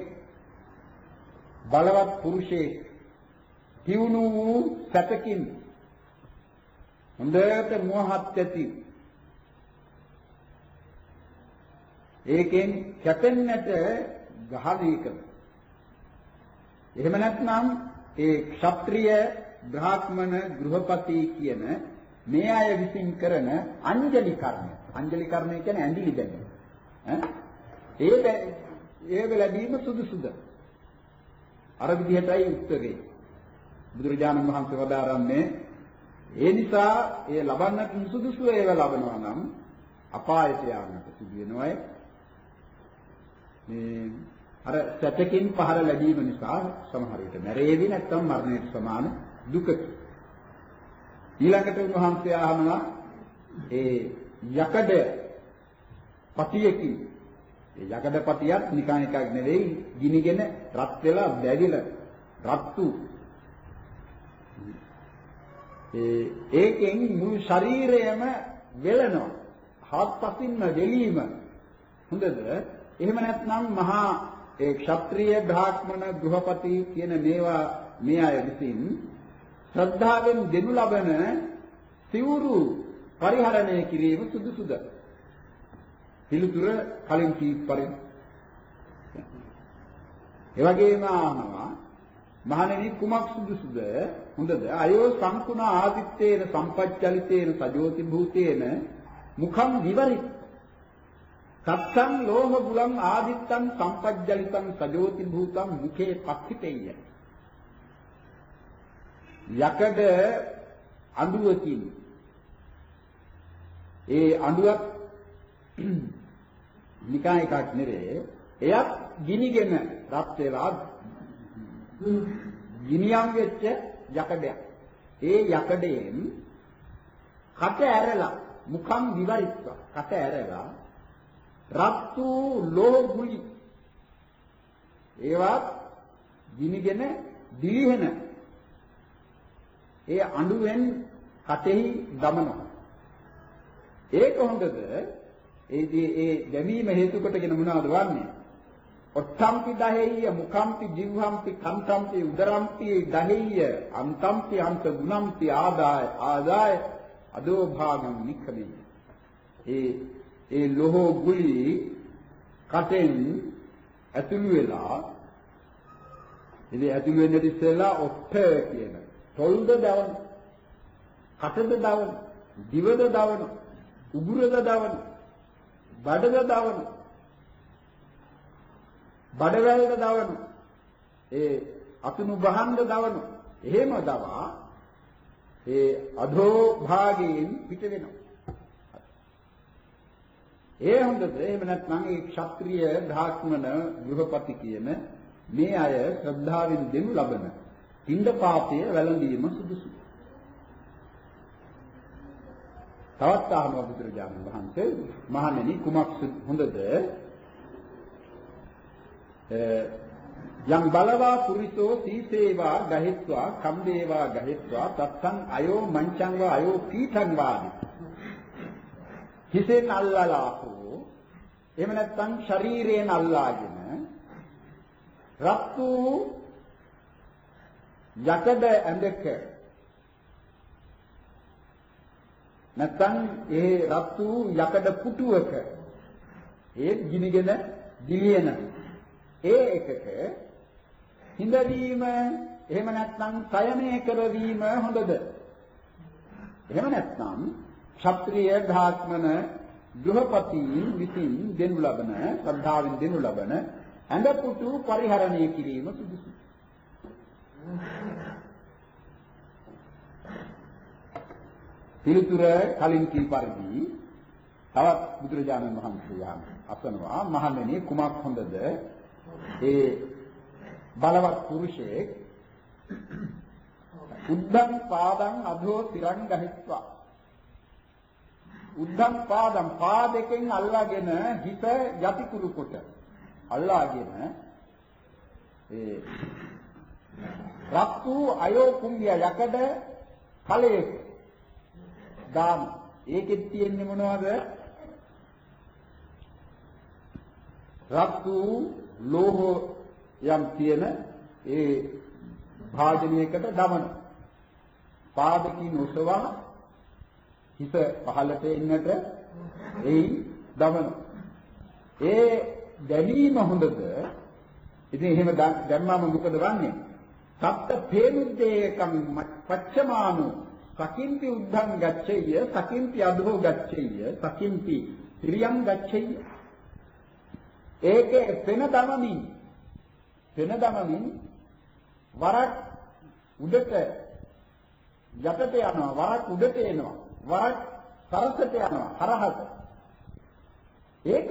බලවත් පුරුෂයෙක් තියුණු වූ සතකින් හොඳට මොහත් ඇති ඒකෙන් කැපෙන්නට ගහණය කරන. එහෙම නැත්නම් ඒ ක්ෂත්‍රීය බ්‍රාහ්මණ ගෘහපති කියන මේ අය විසින් කරන අංජලි කර්මය. අංජලි කර්මය කියන්නේ ඇඳිලි බැඳීම. ඈ ඒ ඒ ලැබීම සුදුසුද? අර විදිහටයි උත්තරේ. බුදුරජාණන් වහන්සේ වදාරන්නේ ඒ නිසා ඒ ලබන්නට සුදුසු ඒව ලබනවා නම් අපායට යාමට සිදු වෙනවායි. මේ අර සැතකින් පහර ලැබීම නිසා සමහර විට මැරෙවි නැත්නම් මරණයට සමාන දුකකි. ඊළඟට උන්වහන්සේ අහනවා ඒ යකඩ පටියකින් ඒ යකඩ පටියක් නිකන් එකක් නෙවෙයි ගිනිගෙන රත් වෙලා බැවිලා රත්තු ඒ ඒකෙන් මුළු ශරීරයම වෙලනවා. හත්පසින්ම දෙලීම හොඳද? එහෙම නැත්නම් මහා ඒ ක්ෂත්‍රීය බ්‍රාහ්මණ ගෘහපති කියන මේවා මේ අය විසින් ශ්‍රද්ධාවෙන් දෙනු ලබන සිවුරු පරිහරණය කිරීම සුදුසුද? පිළිතුර කලින් කී පරිදි. ඒ වගේම ආනවා මහණෙනි කුමක් සුදුසුද? හොඳද? අයෝ සංකුණ ආදිත්තේන සම්පච්චලිතේන සජෝති භූතේන මුඛං විවරිත් සත්සං ලෝහ බුලං ආදිත්තං සම්පජ්ජලිතං සජෝති භූතං මුඛේ පක්ඛිතේය. යකඩ අඬුවකින් ඒ අඬුවක් නිකන් එකක් නෙරේ එයත් ගිනිගෙන රත් වෙලා ගිනියම් වෙච්ච යකඩයක්. ඒ යකඩයෙන් කට ඇරලා මුඛං විවරිත්ව කට ඇරලා රත්තු ලෝහ ගුලි ඒවත් ගිනිගෙන දිලිහෙන ඒ අඬුවෙන් කටෙහි දමනවා. ඒක හොඳද? ඒදී ඒ දැමීම හේතු කොටගෙන මොනවද වන්නේ? ඔත්තම්පි දහෙය්‍ය මුඛම්පි ජීවම්පි කන්තම්පි උදරම්පි දහෙය්‍ය අන්තම්පි අන්ත ගුණම්පි ආදාය ආදාය අදෝ භාගම් නික්කමේ. ඒ ඒ ලෝහ ගුලි කටෙන් ඇතුළු වෙලා ඉතින් ඇතුළු වෙන්නේ ඉස්සෙල්ලා ඔත්ත කියන තොල්ද දවන කටද දවන දිවද දවන උගුරද දවන බඩද දවන බඩවැල්ද දවන ඒ අතුණු බහන්න දවන. එහෙම දවා ඒ අධෝ භාගයෙන් පිට වෙනවා. ඒ හොඳද? එහෙම නැත්නම් ඒ ක්ෂත්‍රීය ධාත්මන ගෘහපති කියන මේ අය ශ්‍රද්ධාවෙන් දෙනු ලබන පින්ඩපාතය වැළඳීම සුදුසුයි. තවත් අහනවා බුදුරජාණන් වහන්සේ මහණෙනි කුමක් හොඳද? යම් බලවා පුරිසෝ සීසේවා ගහෙත්වා කම්දේවා ගහෙත්වා තත්සං අයෝ මංචං වා අයෝ පීඨං වාදි හිසෙන් අල්ලලාහෝ එහෙම නැත්නම් ශරීරයෙන් අල්ලාගෙන රත්තු යකඩ ඇඳක නැත්නම් ඒ රත්තු යකඩ පුටුවක ඒ ගිනිගෙන දිලියන ඒ එකක හිඳවීම එහෙම නැත්නම් සයනය කරවීම හොඳද? එහෙම නැත්නම් ක්ෂත්‍රීය ධාත්මන ගෘහපතීන් විසින් දෙනු ලබන ශ්‍රද්ධාවෙන් දෙනු ලබන ඇඳ පුටු පරිහරණය කිරීම සුදුසුයි. පිළිතුර කලින් කී පරිදි තවත් බුදුරජාණන් වහන්සේ අසනවා මහණෙනි කුමක් හොඳද? ඒ බලවත් පුරුෂයෙක් උද්ධං පාදං අධෝ තිරං ගහිත්වා උද්ධං පාදං පාදයෙන් අල්ලාගෙන හිත යටි කුරු කොට අල්ලාගෙන ඒ රක්තු අයෝ කුම්භය යකඩ කලයේ දාන ඒකෙත් තියෙන්නේ මොනවද? රක්තු ලෝහ යම් තියෙන ඒ භාජනයකට දමන පාදකින් උසවා හිත පහළට එන්නට එයි දමන ඒ දැනීම හොඳද? ඉතින් එහෙම දැම්මම මොකද වන්නේ? සත්ත පේනුද්දේකම් පච්චමානු සකින්ති උද්ධං ගච්ඡෙය සකින්ති අධෝ ගච්ඡෙය සකින්ති ත්‍රියං ගච්ඡෙය ඒකේ පෙන දමමින් පෙන දමමින් වරක් උඩට යටට යනවා වරක් උඩට එනවා වරක් සරසට යනවා හරහට ඒක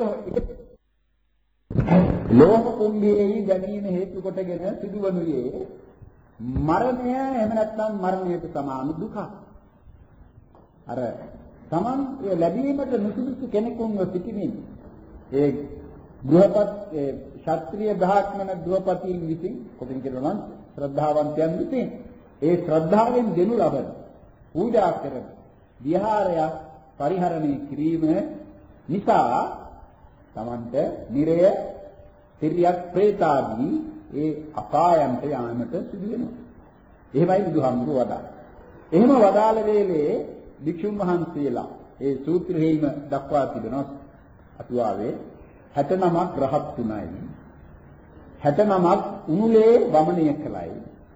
ලෝක කුම්භයේ ගැනීම හේතු කොටගෙන සිදුවනුයේ මරණය එහෙම නැත්නම් මරණයට සමාන දුක. අර Taman ලැබීමට නුසුදුසු කෙනෙකුන්ව සිටිමින් ඒ ගෘහපත් ඒ ශාස්ත්‍රීය බ්‍රාහ්මණ ගෘහපතීන් විසින් කොටින් කියනවා නම් ශ්‍රද්ධාවන්තයන් විසින් ඒ ශ්‍රද්ධාවෙන් දෙනු ලබන පූජා කරන විහාරය පරිහරණය කිරීම නිසා Tamanට නිරය තිරියක් ප්‍රේතාදී ඒ අපායන්ට යාමට සිදු වෙනවා. එහෙමයි බුදුහාමුදුරුවෝ වදාළේ. එහෙම වදාළ වේලේ භික්ෂුන් වහන්සේලා ඒ සූත්‍රෙහිම දක්වා තිබෙනවා අතුවාවේ හැට නමක් රහත් තුනයි හැට නමක් උනුලේ වමනය කළයි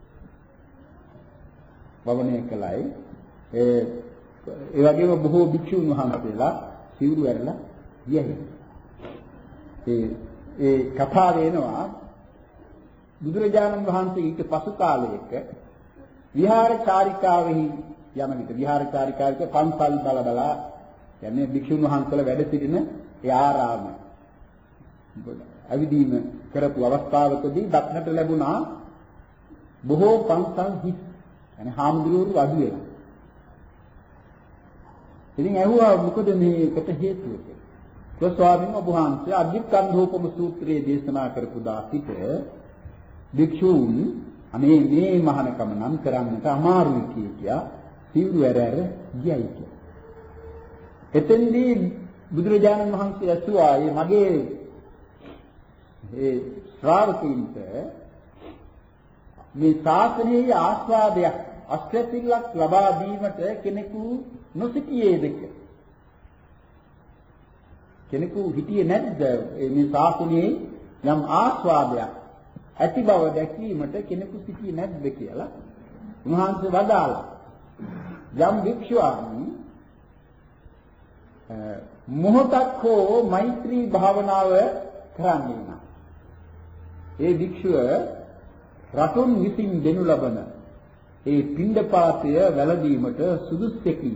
වමනය කළයි ඒ ඒ වගේම බොහෝ භික්ෂුන් වහන්සේලා සිවුරු ඇරලා ගියයි. ඒ ඒ කතාව වෙනවා බුදුරජාණන් වහන්සේ ඊට පසු කාලයක විහාර චාරිකාවෙහි යන විට විහාර චාරිකාවක පන්සල් බල බලා යන්නේ භික්ෂුන් වහන්සේලා වැඩ සිටින ඒ ආරාම අවිදීම කරපු අවස්ථාවකදී දක්නට ලැබුණා බොහෝ පන්සල් හිස් يعني හාමුදුරුවෝ අඩු වෙනවා. ඉතින් ඇහුවා මොකද මේකට හේතුව කියලා. ස්වාමීන් වහන්සේ අධිකන්ධෝපම සූත්‍රයේ දේශනා කරපු දා සිට භික්ෂූන් අනේ මේ මහානකම නම් කරන්නට අමාරුයි කියා සිවුරු ඇර ඇර ගියයි කියලා. එතෙන්දී බුදුරජාණන් වහන්සේ ඇසුවා මගේ ඒ ශ්‍රාවකීන්ට මේ ශාසනයේ ආස්වාදයක් අස්වැසිල්ලක් ලබා දීමට කෙනෙකු නොසිටියේද කෙනෙකු හිටියේ නැද්ද මේ ශාසනයේ යම් ආස්වාදයක් ඇති බව දැකීමට කෙනෙකු සිටියේ නැද්ද කියලා උන්වහන්සේ වදාළා. යම් භික්ෂුවක් මොහොතක් හෝ මෛත්‍රී භාවනාව කරන්නේ නම් ඒ භික්ෂුව රතුන් විසින් දෙනු ලබන ඒ පිණ්ඩපාතය වැළඳීමට සුදුස්සෙකි.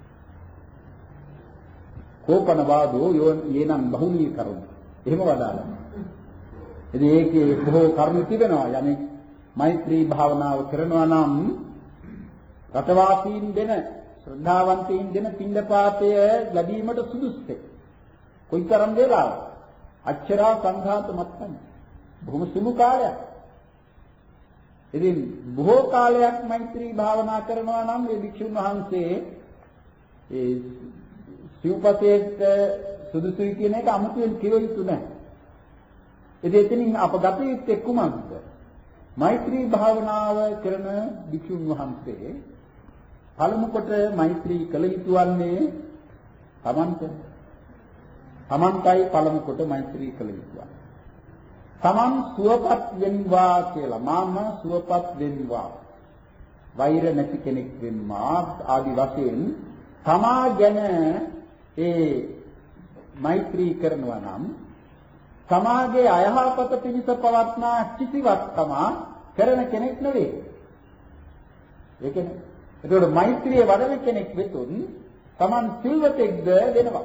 කෝපන වාදෝ යේනම් බහුලී කරුණ. එහෙම වදාළා. ඉතින් ඒකේ බොහෝ කරුණු තිබෙනවා. යන්නේ මෛත්‍රී භාවනාව කරනවා නම් රතවාසීන් දෙන ශ්‍රද්ධාවන්තයින් දෙන පිණ්ඩපාතය ලැබීමට සුදුස්සෙක්. කොයිතරම් වේලාවක්? අච්චරා සංඝාත මත්තන්. බොහොම සුළු කාලයක්. ඉතින් බොහෝ කාලයක් මෛත්‍රී භාවනා කරනවා නම් මේ භික්ෂුන් වහන්සේ ඒ සිව්පසේට සුදුසුයි කියන එක අමුතුවෙන් කිව යුතු නැහැ. ඉතින් එතනින් අප ගත යුත්තේ කුමක්ද? මෛත්‍රී භාවනාව කරන භික්ෂුන් වහන්සේ පළමු කොට මෛත්‍රී කළ යුතු වන්නේ තමන්ට. තමන්ටයි පළමු කොට මෛත්‍රී කළ යුතුයි. තමන් සුවපත් වෙන්වා කියලා මාම සුවපත් වෙන්වා. වෛර නැති කෙනෙක් වෙන්වා ආදි වශයෙන් තමා ගැන ඒ මෛත්‍රී කරනවා නම් සමාජයේ අයහපත පිණිස පවත්නා කිසිවක් තමා කරන කෙනෙක් නෙවෙයි. ඒ කියන්නේ ඒතකොට මෛත්‍රිය වඩන කෙනෙක් වෙතුන් තමන් සිල්වතෙක්ද වෙනවා.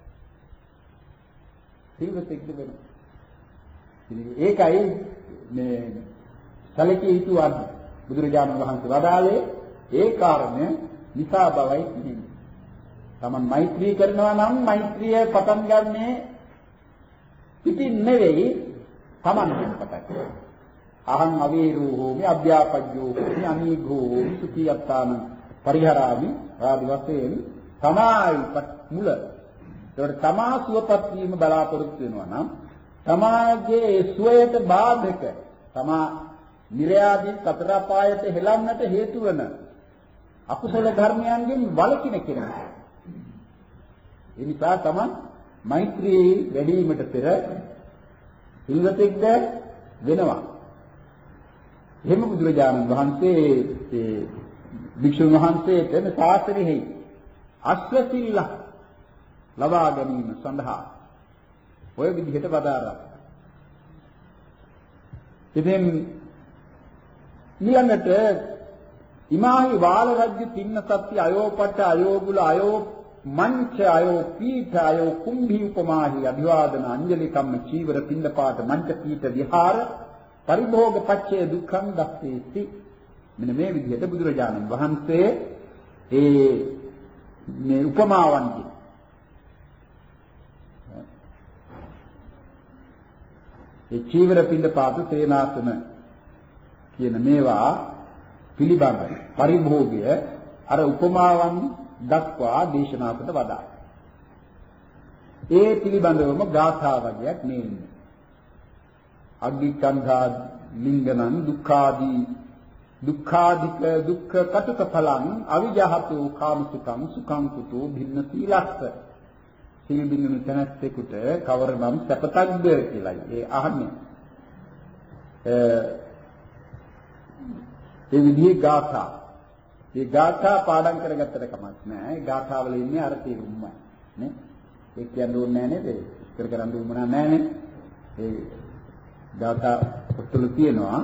සිල්වතෙක්ද වෙනවා. ඒකයි මේ සැලකිය යුතු වන්නේ. බුදුරජාණන් වහන්සේ වදාළේ ඒ කාරණය නිසා බවයි කියන්නේ. තමන් මෛත්‍රී කරනවා නම් මෛත්‍රිය පටන් ගන්නේ පිටින් නෙවෙයි තමන්ගෙන් පටන් ගන්න. අහං අවේරෝ හෝමි අභ්‍යාපජ්ජෝ හෝමි අනීඝෝ හෝමි සුඛියත්තාන පරිහරාමි ආදි වශයෙන් තමයි මුල. ඒකට තමා සුවපත් වීම බලාපොරොත්තු වෙනවා නම් තමාගේ සුවයට බාධක තමා නිර්යාදී සතර පායට හෙළන්නට හේතු වන අකුසල ධර්මයන්ගෙන් වළකින කෙනෙක්. ඒ නිසා තමයි මෛත්‍රී වැඩිවීමට පෙර සිල්වතෙක්ද වෙනවා. එහෙම බුදුරජාණන් වහන්සේ ඒ භික්ෂුන් වහන්සේට මේ ශාස්ත්‍රෙහි අශ්වසිල්ල ලබා ගැනීම සඳහා ඔය විදිහට වදාරා. ඉතින් ඊළඟට ඉමාහි වාල රජ්‍ය තින්න සත්‍ය අයෝපට අයෝගුල අයෝ මංච අයෝ පීඨ අයෝ කුම්භී උපමාහි අභිවාදන අංජලි කම්ම චීවර පින්නපාත මංච පීඨ විහාර පරිභෝග පච්චේ දුක්ඛං දස්සේති. මෙන්න මේ විදිහට බුදුරජාණන් වහන්සේ ඒ මේ උපමාවන්ගේ ඒ චීවර පින්නපාත සේනාසන කියන මේවා පිළිබඳ පරිභෝගය අර උපමාවන් දක්වා දේශනා කොට වදාළා. ඒ පිළිබඳවම ගාථා වර්ගයක් නෙන්නේ. අග්ගිකන්ධා ලිංගනං දුක්ඛාදී දුක්ඛාදික දුක්ඛ කටුක ඵලං අවිජහතු කාමසුඛං සුඛං කුතෝ භින්න සීලස්ස. සීල බින්දුන තැනැත්තෙකුට කවරනම් සැපතක්ද කියලායි ඒ අහන්නේ. ඒ විදිහේ ගාථා. මේ ගාථා පාඩම් කරගත්තට කමක් නැහැ. ඒ ගාථාවල ඉන්නේ අර තේරුම්මයි නේ. ඒ කියන්න ඕනේ නැහැ නේද? ඉස්තර කරන්න ඕන නැහැ නේ. ඒ ගාථා පොතල තියෙනවා.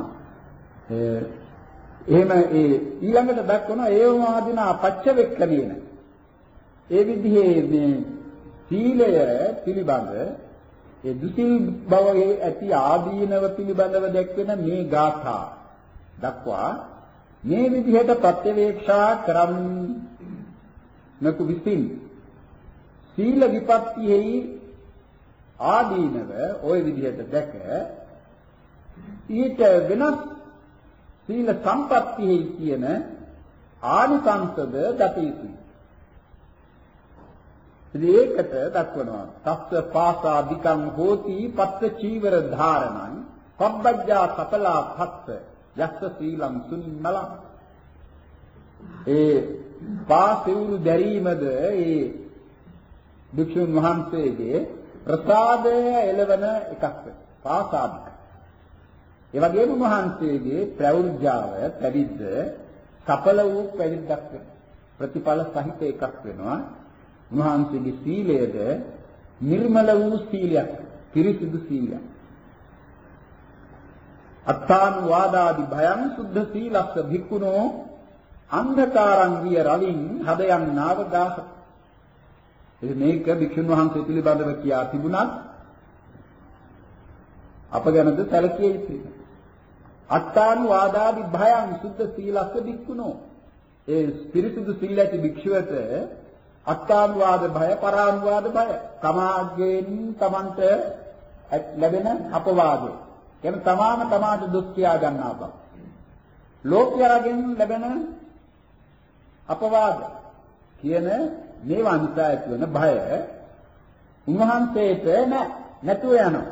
එහෙම ඒ ඊළඟට දක්වනවා ඒවම ආදිනා පච්චවෙක්කනේන. ඒ විදිහේ මේ සීලය පිළිබඳ ඒ දුසිල් බවයේ ඇති ආදීනව පිළිබඳව දැක්වෙන මේ ගාථා දක්වා මේ විදිහට ප්‍රත්‍යවේක්ෂා කරන්නකු විසින් සීල විපත්තිෙහි ආදීනව ওই විදිහට දැක ඊට වෙනස් සීල සම්පත්තිෙහි කියන ආනිසංසද දත යුතුයි. ඒකට දක්වනවා තස්ස පාසා දිකං හෝති පත්ත චීවර ධාරණං පබ්බජ්ජා සකලා පත්ත යස්ස සීලං සුන්නලං. ඒ පාසිවුරු දැරීමද ඒ භික්ෂුන් වහන්සේගේ ප්‍රසාදය එළවන එකක් පාසාදික. ඒ වගේම වහන්සේගේ ප්‍රවෘජ්ජාව පැවිද්ද සඵල වූ පැවිද්දක් වෙන ප්‍රතිඵල සහිත එකක් වෙනවා. උන්වහන්සේගේ සීලයද නිර්මල වූ සීලයක්, පිරිසිදු සීලයක්. අත්තාන වාදාදි භයං සුද්ධ සීලස්ස භික්ඛුනෝ අන්ධකාරං විය රවින් හදයන් නාවදාස. මේක භික්ෂුන් වහන්සේ පිළිබඳව කියා තිබුණත් අප ගැනද සැලකිය යුතුයි. අත්තාන වාදාදි භයං සුද්ධ සීලස්ස භික්ඛුනෝ. ඒ පිරිසුදු සීල ඇති භික්ෂුවට අත්තානුවාද භය පරානුවාද භය තමාගෙන් තමන්ට ලැබෙන අපවාදය කියන තමාම තමාට දුක් කියා ගන්නා බව ලෝකයෙන් ලැබෙන අපවාද කියන මේවා නිසා ඇතිවන භය උන්වහන්සේට නැතුව යනවා.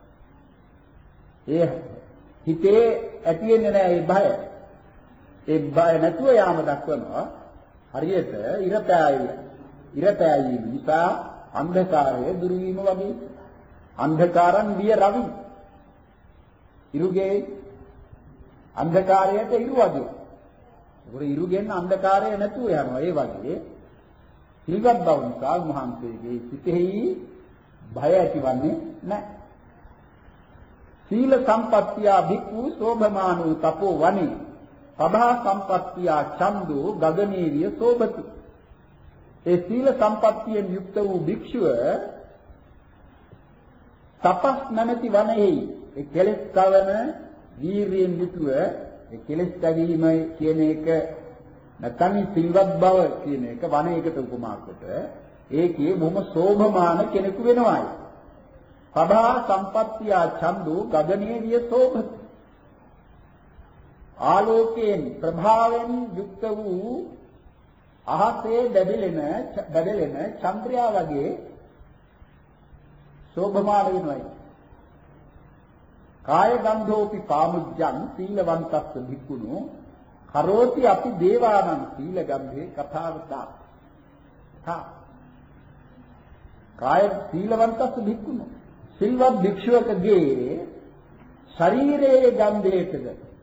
ඒ හිතේ ඇති වෙන්නේ නැහැ ඒ භය. ඒ භය නැතුව යාම දක්වනවා හරියට ඉර පෑයි ඉර පෑයීම නිසා අන්ධකාරය දුරු වීම වගේ. අන්ධකාරං විය රවි. ඉරුගේ අන්ධකාරයට ඉරු වගේ. ඒකෝර ඉරුගෙන් අන්ධකාරය නැතුව යනවා. ඒ වගේ සිල්වත් බව නිසා මහන්සේගේ සිතෙහි භය ඇතිවන්නේ නැහැ. සීල සම්පත්තිය භික්ඛු සෝභමානෝ තපෝ වනේ සභා සම්පත්තිය ඡන්தோ ගගනීරිය සෝභති. ඒ සීල සම්පත්තියෙන් යුක්ත වූ භික්ෂුව තපස් නැමැති වනයෙහි ඒ කෙලෙස් කවන වීරියෙන් යුතුව ඒ කෙලෙස් කැවීම කියන එක නැත්නම් සිල්වත් බව කියන එක වනයකට උපමා කොට ඒකේ බොහොම සෝභමාන කෙනෙකු වෙනවායි. සභා සම්පත්තිය ඡන්தோ ගගනීරිය සෝභති. ආලෝකයෙන් ප්‍රභාවෙන් යුක්ත වූ අහසේ දැබෙලෙන දැබෙලෙන චන්ද්‍රයා වගේ සෝභමාන වෙනවායි. කාය ගන්ධෝපි පාමුජ්ජං සීලවන්තස්ස භික්ඛුනෝ කරෝති අපි දේවානං සීල ගන්ධේ කතාවතා. තා කාය සීලවන්තස්ස භික්ඛුනෝ සිල්වත් භික්ෂුවකගේ ශරීරයේ ගන්ධයටද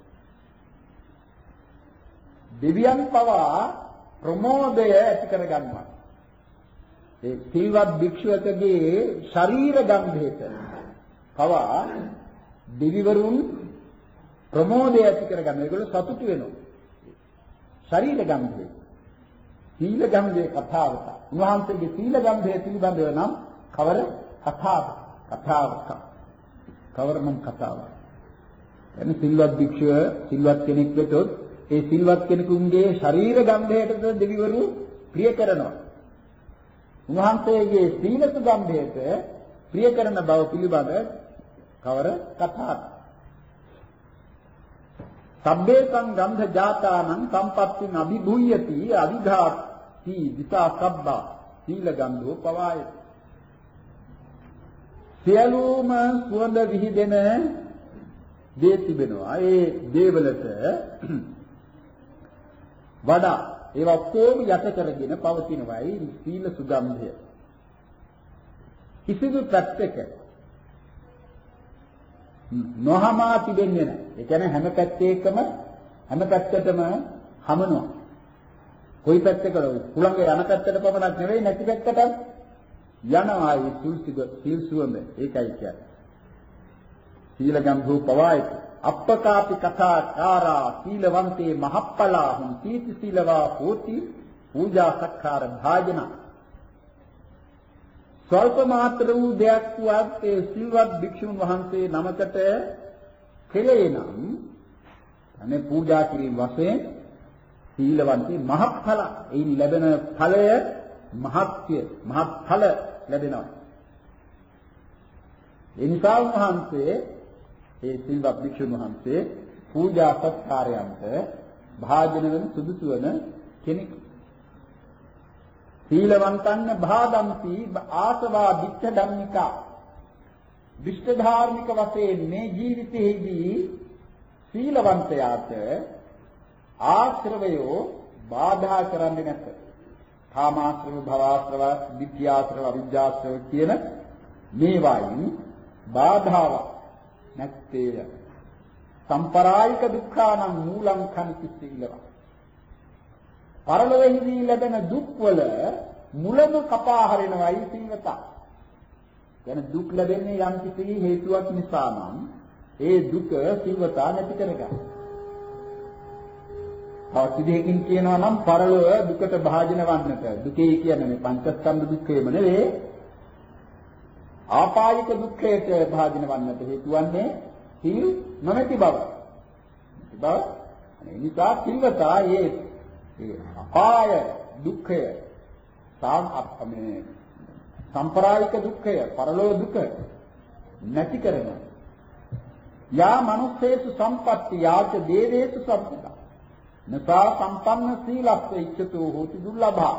දෙවියන් පවා ප්‍රමෝදය ඇති කර ගන්නවා. ඒ සිල්වත් භික්ෂුවකගේ ශරීර ගන්ධයට පවා දෙවිවරුන් ප්‍රමෝදය ඇති කර ගන්නවා. ඒගොල්ලෝ සතුටු වෙනවා. ශරීර ගන්ධය. සීල ගන්ධයේ කතාවක. උන්වහන්සේගේ සීල ගන්ධය පිළිබඳව නම් කවර කතාවක්. කතාවක්. කවරනම් කතාවක්. එනි සිල්වත් භික්ෂුව සිල්වත් කෙනෙක් වෙතොත් ඒ සිල්වත් කෙනෙකුගේ ශරීර ගන්ධයටද දෙවිවරු ප්‍රිය කරනවා. උන්වහන්සේගේ සීල සුගන්ධයට ප්‍රිය කරන බව පිළිබඳ කවර කතාවක්. සබ්බේ සංගන්ධ ජාතානං සම්පත්තින් අභිභූයති අවිඝාති දිසා සබ්බා සීල ගන්ධෝ පවාය. සියලුම සුවඳ විහිදෙන දේ තිබෙනවා. ඒ දේවලට වඩා ඒවා කොහොම යට කරගෙන පවතිනවයි සීල සුගන්ධය. කිසිදු පැත්තක නොහමා තිබෙන්නේ නැහැ. ඒ කියන්නේ හැම පැත්තේකම හැම පැත්තටම හමනවා. කොයි පැත්තකද කුලංග යන පැත්තට පමණක් නෙවෙයි නැති පැත්තටත් යනවා. ඒ සීල් සුවඳ ඒකයි කියන්නේ. සීල ගන්ධෝ පවායති අප්පකාපි කථාකාරා සීලවන්තේ මහප්පලා හුම් තීති සීලවා හෝති පූජා සක්කාර භාජන. ස්වල්ප මාත්‍ර වූ දෙයක් වුවත් ඒ සිල්වත් භික්ෂුන් වහන්සේ නමකට කෙලේ නම් අනේ පූජා කිරීම වශයෙන් සීලවන්තේ මහප්පල එයින් ලැබෙන ඵලය මහත්ය මහත්ඵල ලැබෙනවා. ඒ නිසා වහන්සේ ඒ සිල්වත් භික්ෂුන් වහන්සේ පූජා සත්කාරයන්ට භාජන වෙන සුදුසු වන කෙනෙක්. සීලවන්තන්න භාදම්ති ආසවා දිච්ඡ ධම්මිකා. විෂ්ඨ ධාර්මික වශයෙන් මේ ජීවිතයේදී සීලවන්තයාට ආශ්‍රවයෝ බාධා කරන්නේ නැත. කාමාශ්‍රව, භවආශ්‍රව, විද්‍යාශ්‍රව, අවිද්‍යාශ්‍රව කියන මේවායින් බාධාවක් නැත්තේය. සම්පරායික දුක්ඛානම් මූලං කන්ති සීලව. පරලොවෙහිදී ලැබෙන දුක්වල මුලම කපා හරිනවයි සීලත. කියන දුක් ලැබෙන්නේ යම් කිසි හේතුවක් නිසා නම් ඒ දුක සිල්වතා නැති කරගන්න. අවශ්‍යදකින් කියනවා නම් පරලොව දුකට භාජන වන්නට. දුකේ කියන්නේ මේ පංචස්කන්ධ දුක්ඛේම නෙවෙයි. ආපායික දුක්ඛයට භාජන වන්නට හේතු වන්නේ සිල් නොනැති බව. බව ඒ නිසා සිල්වතා ඒ අපාය දුක්ඛය සාම අපමේ සම්ප්‍රායික දුක්ඛය පරලෝක දුක නැති කරන යා මනුස්සේසු සම්පatti යාච දේවේසු සම්පදා නසා සම්පන්න සීලස්ස ඉච්ඡතු හෝති දුර්ලභා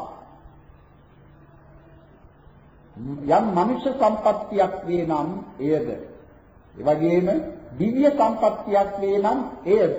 යම් මනුෂ්‍ය සම්පත්තියක් වේ නම් එයද ඒ වගේම දිව්‍ය සම්පත්තියක් වේ නම් එයද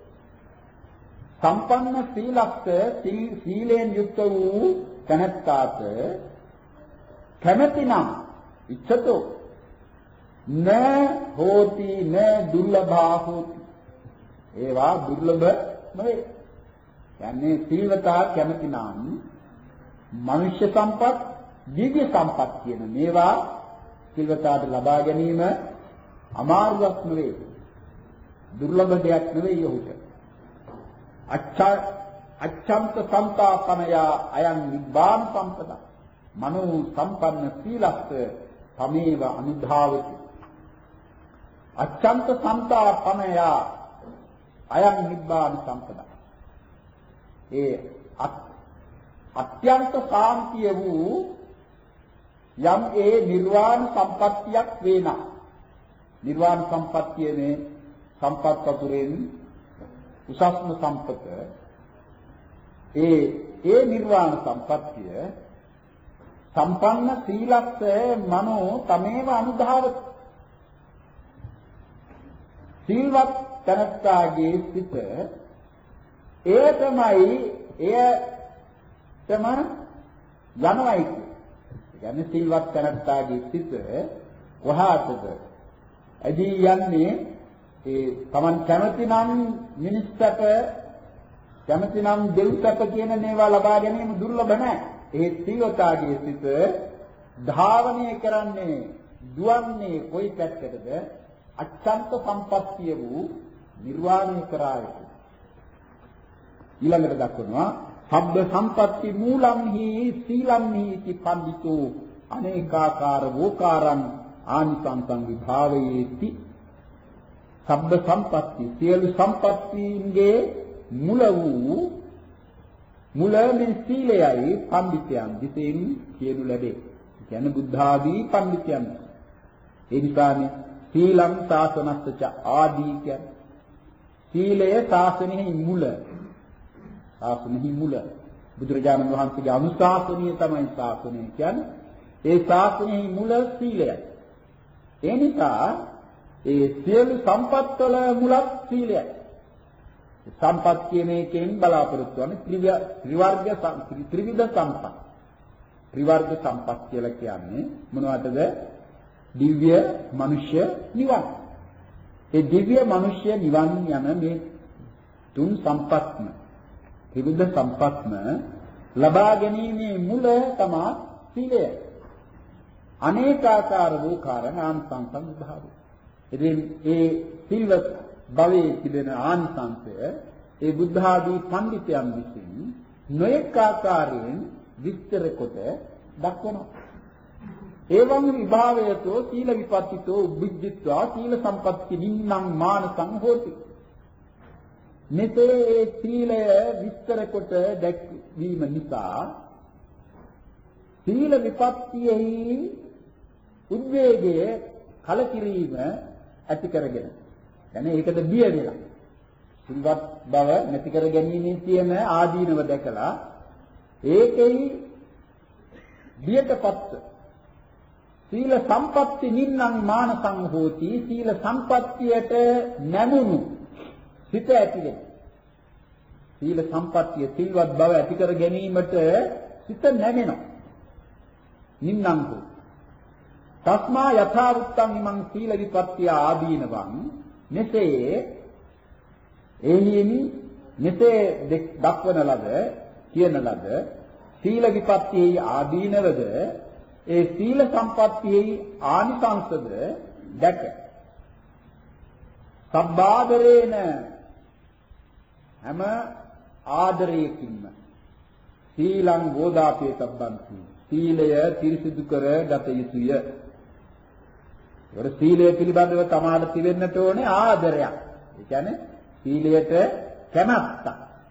සම්පන්න සීලස්ස සීලයෙන් යුක්ත වූ තනත්තාට කැමැතිනම් ඉච්ඡතෝ න හෝති න දුර්ලභා හෝති ඒවා දුර්ලභ නෙවෙයි. කියන්නේ සීලවතා කැමැතිනම් මනුෂ්‍ය සම්පත් දිව්‍ය සම්පත් කියන මේවා සීලවතාට ලබා ගැනීම අමාරුවක් නෙවෙයි. දුර්ලභ දෙයක් නෙවෙයි ඔහුට. අච්ඡා අච්ඡන්ත සම්තාපනය අයං නිබ්බාන සම්පදා මනෝ සම්පන්න සීලස්ස තමේව අනුධාවති අච්ඡන්ත සම්තාපනය අයං නිබ්බාන සම්පදා ඒ අත්‍යන්ත සාන්තිය වූ යම් ඒ නිර්වාණ සම්පත්තියක් වේනා නිර්වාණ සම්පත්තියනේ සම්පත් අතුරෙන් උසස්ම සම්පත ඒ ඒ නිර්වාණ සම්පත්තිය සම්පන්න සීලස්ස මනෝ තමේව අනුධාවති සීලවත් තනත්තාගේ සිත එය තමයි එය තම යනවායි කියන්නේ සීලවත් තනත්තාගේ සිත වහාතද ඇදී යන්නේ ඒ Taman කැමති නම් මිනිස්සට කැමති නම් දෙව්සප කියන මේවා ලබා ගැනීම දුර්ලභ නැහැ. ඒ සීලවතාගේ සිත ධාවනය කරන්නේ දුවන්නේ කොයි පැත්තටද? අච්ඡන්ත සම්පත්තිය වූ නිර්වාණය කරායට. ඊළඟට දක්වනවා සබ්බ සම්පatti මූලං හි සීලං හි इति පණ්ඩිතෝ අනේකාකාර වෝකාරං ආනිසංසං විභාවයේති සබ්බ සම්පatti සියලු සම්පත්තීන්ගේ මුල වූ මුල මේ සීලයයි පඬිතයන් විසින් කියනු ලැබේ. කියන්නේ බුද්ධ ආදී පඬිතයන්. ඒ නිසානේ සීලං සාසනස්සච ආදී කියන්නේ සීලය ශාසනයේ මුල. ශාසනයේ මුල. බුදුරජාණන් වහන්සේගේ අනුශාසනීය තමයි ශාසනය කියන්නේ. ඒ ශාසනයේ මුල සීලයයි. ඒ නිසා ඒ සියලු සම්පත් වල මුලක් සීලයයි. සම්පත් කියන එකෙන් බලාපොරොත්තු වන්නේ ත්‍රිවර්ග ත්‍රිවිධ සම්පත්. ත්‍රිවර්ග සම්පත් කියලා කියන්නේ මොනවටද? දිව්‍ය, මනුෂ්‍ය, නිවන්. ඒ දිව්‍ය, මනුෂ්‍ය, නිවන් යන මේ තුන් සම්පත්ම ත්‍රිවිධ සම්පත්ම ලබා ගැනීමේ මුල තමයි සීලය. අනේකාකාර වූ කාරණාන් සංසං භාවය. ඉතින් ඒ සිල්වත් භවයේ තිබෙන ආනිසංසය ඒ බුද්ධ ආදී පඬිතුයන් විසින් නොඑක ආකාරයෙන් විස්තර කොට දක්වනවා. එවං විභාවයතෝ සීල විපත්තිතෝ උබ්බිජ්ජිත්වා සීල සම්පatti නින්නං මානසං හෝති. මෙසේ ඒ සීලය විස්තර කොට දැක්වීම නිසා සීල විපත්තියෙහි උද්වේගයේ කලකිරීම ඇති කරගෙන يعني ඒකට බිය වෙලා සිල්වත් බව නැති කර ගැනීමේ තියෙන ආදීනව දැකලා ඒකෙහි බියටපත් සීල සම්පatti නින්නං මානසං හෝති සීල සම්පත්තියට නැමුණු සිත ඇතිවෙන සීල සම්පත්තිය සිල්වත් බව ඇති කර ගැනීමට සිත නැමෙනවා නින්නං හෝ තස්මා යථාවුත්තං ඉමං සීල විපත්තිය ආදීනවං මෙසේ එහින් මෙසේ දක්වන ලද කියන ලද සීල විපත්තියේ ආදීනවද ඒ සීල සම්පත්තියේ ආනිසංසද දැක සබ්බාදරේන හැම ආදරයකින්ම සීලං වෝදාපේ සබ්බන්ති සීලය පිරිසිදු කර ගත යුතුය. ඒවර සීලය පිළිබඳව තමාට තිබෙන්නට ඕනේ ආදරයක්. ඒ කියන්නේ සීලයට කැමැත්තක්.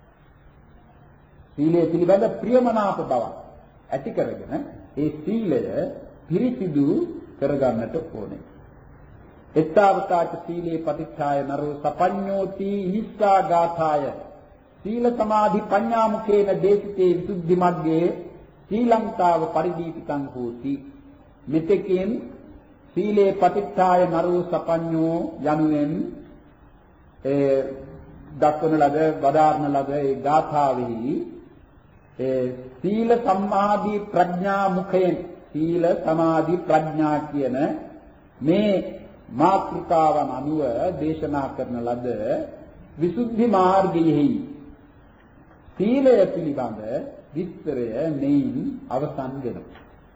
සීලය පිළිබඳ ප්‍රියමනාප බවක් ඇති කරගෙන ඒ සීලය පිරිසිදු කරගන්නට ඕනේ. එත්තාවතාච සීලේ පටිච්චාය නරෝ සපඤ්ඤෝති ඉනිස්සා ගාථාය සීල සමාධි ප්‍රඥා මුඛේන දේශිතේ විසුද්ධි මග්ගේ සීලංතාව පරිදීපිතං හෝති. මෙතෙකින් සීලේ පටිච්චාය නරෝ සපඤ්ඤෝ යනුවෙන් ඒ දක්වන ලද වදාරන ලද ඒ ගාථාවෙහි ඒ සීල සමාධි ප්‍රඥා මුඛයෙන් සීල සමාධි ප්‍රඥා කියන මේ මාත්‍රිකාවන් අනුව දේශනා කරන ලද විසුද්ධි මාර්ගයෙහි සීලය පිළිබඳ විස්තරය මෙයින් අවසන් වෙනවා.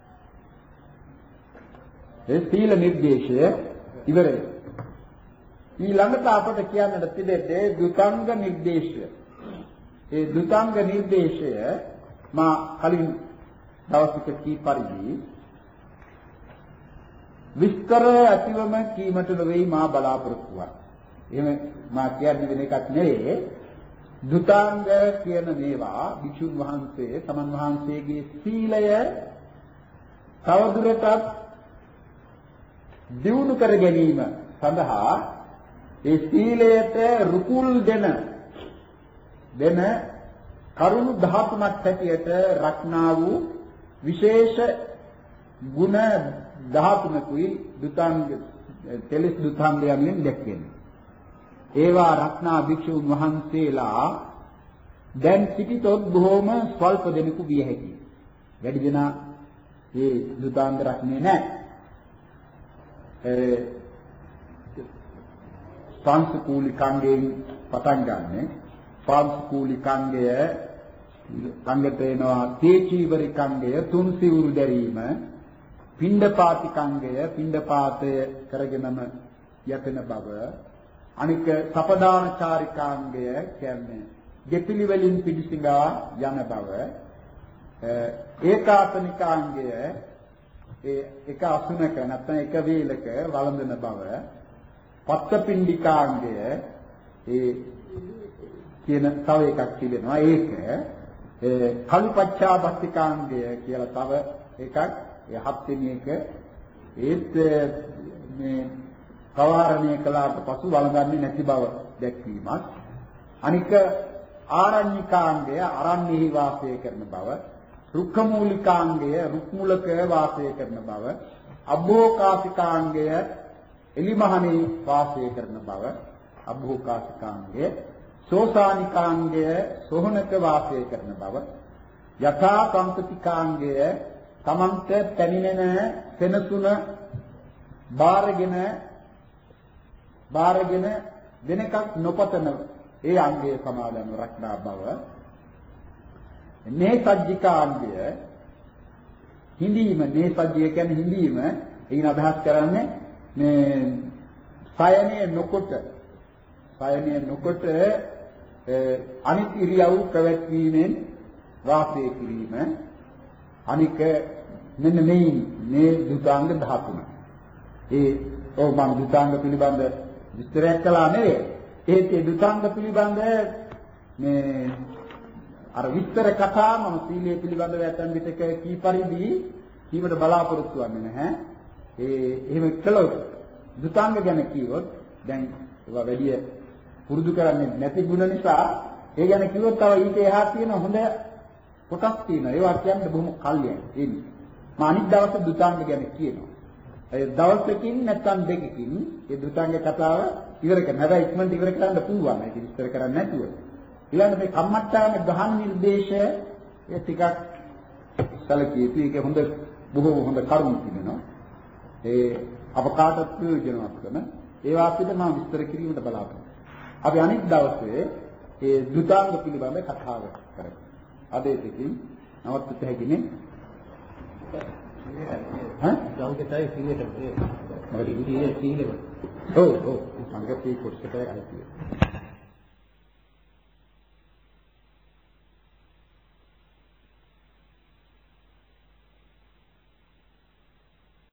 ඒ සීල නිර්දේශය ඉවරයි. ඊළඟට අපට කියන්නට තිබෙන්නේ දුතංග නිර්දේශය. ඒ දුතංග නිර්දේශය මා කලින් දවසක කී පරිදි විස්තර ඇතිවම කීමට නොවේයි මා බලාපොරොත්තු වන්නේ. එහෙම මා කියන්නේ වෙන එකක් නෙවෙයි. දුතාංග කියන මේවා භික්ෂුන් වහන්සේ තමන් වහන්සේගේ සීලය තවදුරටත් දියුණු කර ගැනීම සඳහා ඒ සීලයට රුකුල් දෙන දෙන කරුණු දහතුනක් හැටියට රක්නා වූ විශේෂ ගුණ දහතුනකුයි දුතාංග තෙලස් දුතාංග යමින් දැක්වෙන්නේ. ඒවා රක්නා භික්ෂුන් වහන්සේලා දැන් සිටිතොත් බොහෝම ස්වල්ප දෙනෙකු විය හැකියි. වැඩි දෙනා මේ දුතාංග රක්නේ නැහැ. ඒ පාංශුකූලිකාංගයෙන් පටන් ගන්න. පාංශුකූලිකාංගය ළඟට එනවා තේචීවරිකාංගය තුන් සිවුරු දැරීම, පිණ්ඩපාතිකාංගය පිණ්ඩපාතය කරගෙනම යැපෙන බව, අනික සපදානචාරිකාංගය කියන්නේ දෙපිලි වලින් පිළිසිඟා යන බව, ඒකාසනිකාංගය ඒ එක අසුනක නැත්නම් එක වේලක වළඳන බව, පත්තපිණ්ඩිකාංගය ඒ කියන තව එකක් තිබෙනවා. ඒක කලුපච්චාබස්තිකාංගය කියලා තව එකක්. ඒ හත්වෙනි එක ඒත් මේ පවාරණය කළාට පසු වළඳන්නේ නැති බව දැක්වීමක්. අනික ආරණ්‍යකාංගය අරණ්‍යෙහි වාසය කරන බව, රුක්කමූලිකාංගය රුක්මුලක වාසය කරන බව, අභෝකාසිකාංගය එලිමහනේ වාසය කරන බව, අභෝකාසිකාංගය, සෝසානිකාංගය සෝහනක වාසය කරන බව, යථා පංකතිකාංගය තමන්ට පැමිණෙන සෙනසුන බාරගෙන බාරගෙන වෙනකක් නොපතන ඒ අංගය සමාදන්ව රක්නා බව, මේ සජ්ජිකාංගය හිඳීම, මේ සජ්ජිය කියන්නේ හිඳීම, එයින් අදහස් කරන්නේ මේ සයනේ නොකොට සයනේ නොකොට අනිත් ඉරියව් පැවැත්වීමෙන් වාසය කිරීම. අනික මෙන්න මේ මේ දුතාංග දහතුන. ඒ ඔව් මම දුතාංග පිළිබඳ විස්තරයක් කළා නෙවෙයි. ඒත් ඒ දුතාංග පිළිබඳ මේ අර විස්තර කතා මම සීලය පිළිබඳව ඇතන් විටක කී පරිදි කීවට බලාපොරොත්තු වෙන්නේ නැහැ. ඒ එහෙම කළොත් දුතාංග ගැන කිව්වොත් දැන් ඒවා වැඩි පුරුදු කරන්නේ නැති ගුණ නිසා ඒ ගැන කිව්වොත් තව ඊට එහා තියෙන හොඳ කොටස් තියෙනවා. ඒවා කියන්නේ බොහොම කල්යයි. ඒ නිසා මම අනිත් දවසේ දුතාංග ගැන කියනවා. ඒ දවසකින් නැත්නම් දෙකකින් ඒ දුතාංග කතාව ඉවර කරන්න. හැබැයි ඉක්මනට ඉවර කරන්න පුළුවන්. ඒක විස්තර කරන්නේ නැතුව. ඊළඟට මේ කම්මට්ටාන ගහන නිර්දේශය ඒ ටිකක් සැලකිය යුතු. ඒක හොඳ බොහෝ හොඳ කරුණු තිබෙනවා. ඒ අපකාටත් ප්‍රයෝජනවත් කරන ඒවා පිට මම විස්තර කිරීමට බලාපොරොත්තු. අපි අනිත් දවසේ ඒ දුතාංග පිළිබඳ කතාව කරමු. අද ඒකකින් නවත්ත හැකිනේ. ඈ සංකේතයි සීලයට මොකද සීලේ සීලේ ඔව් ඔව් සංගතී කොටසට අයිතියි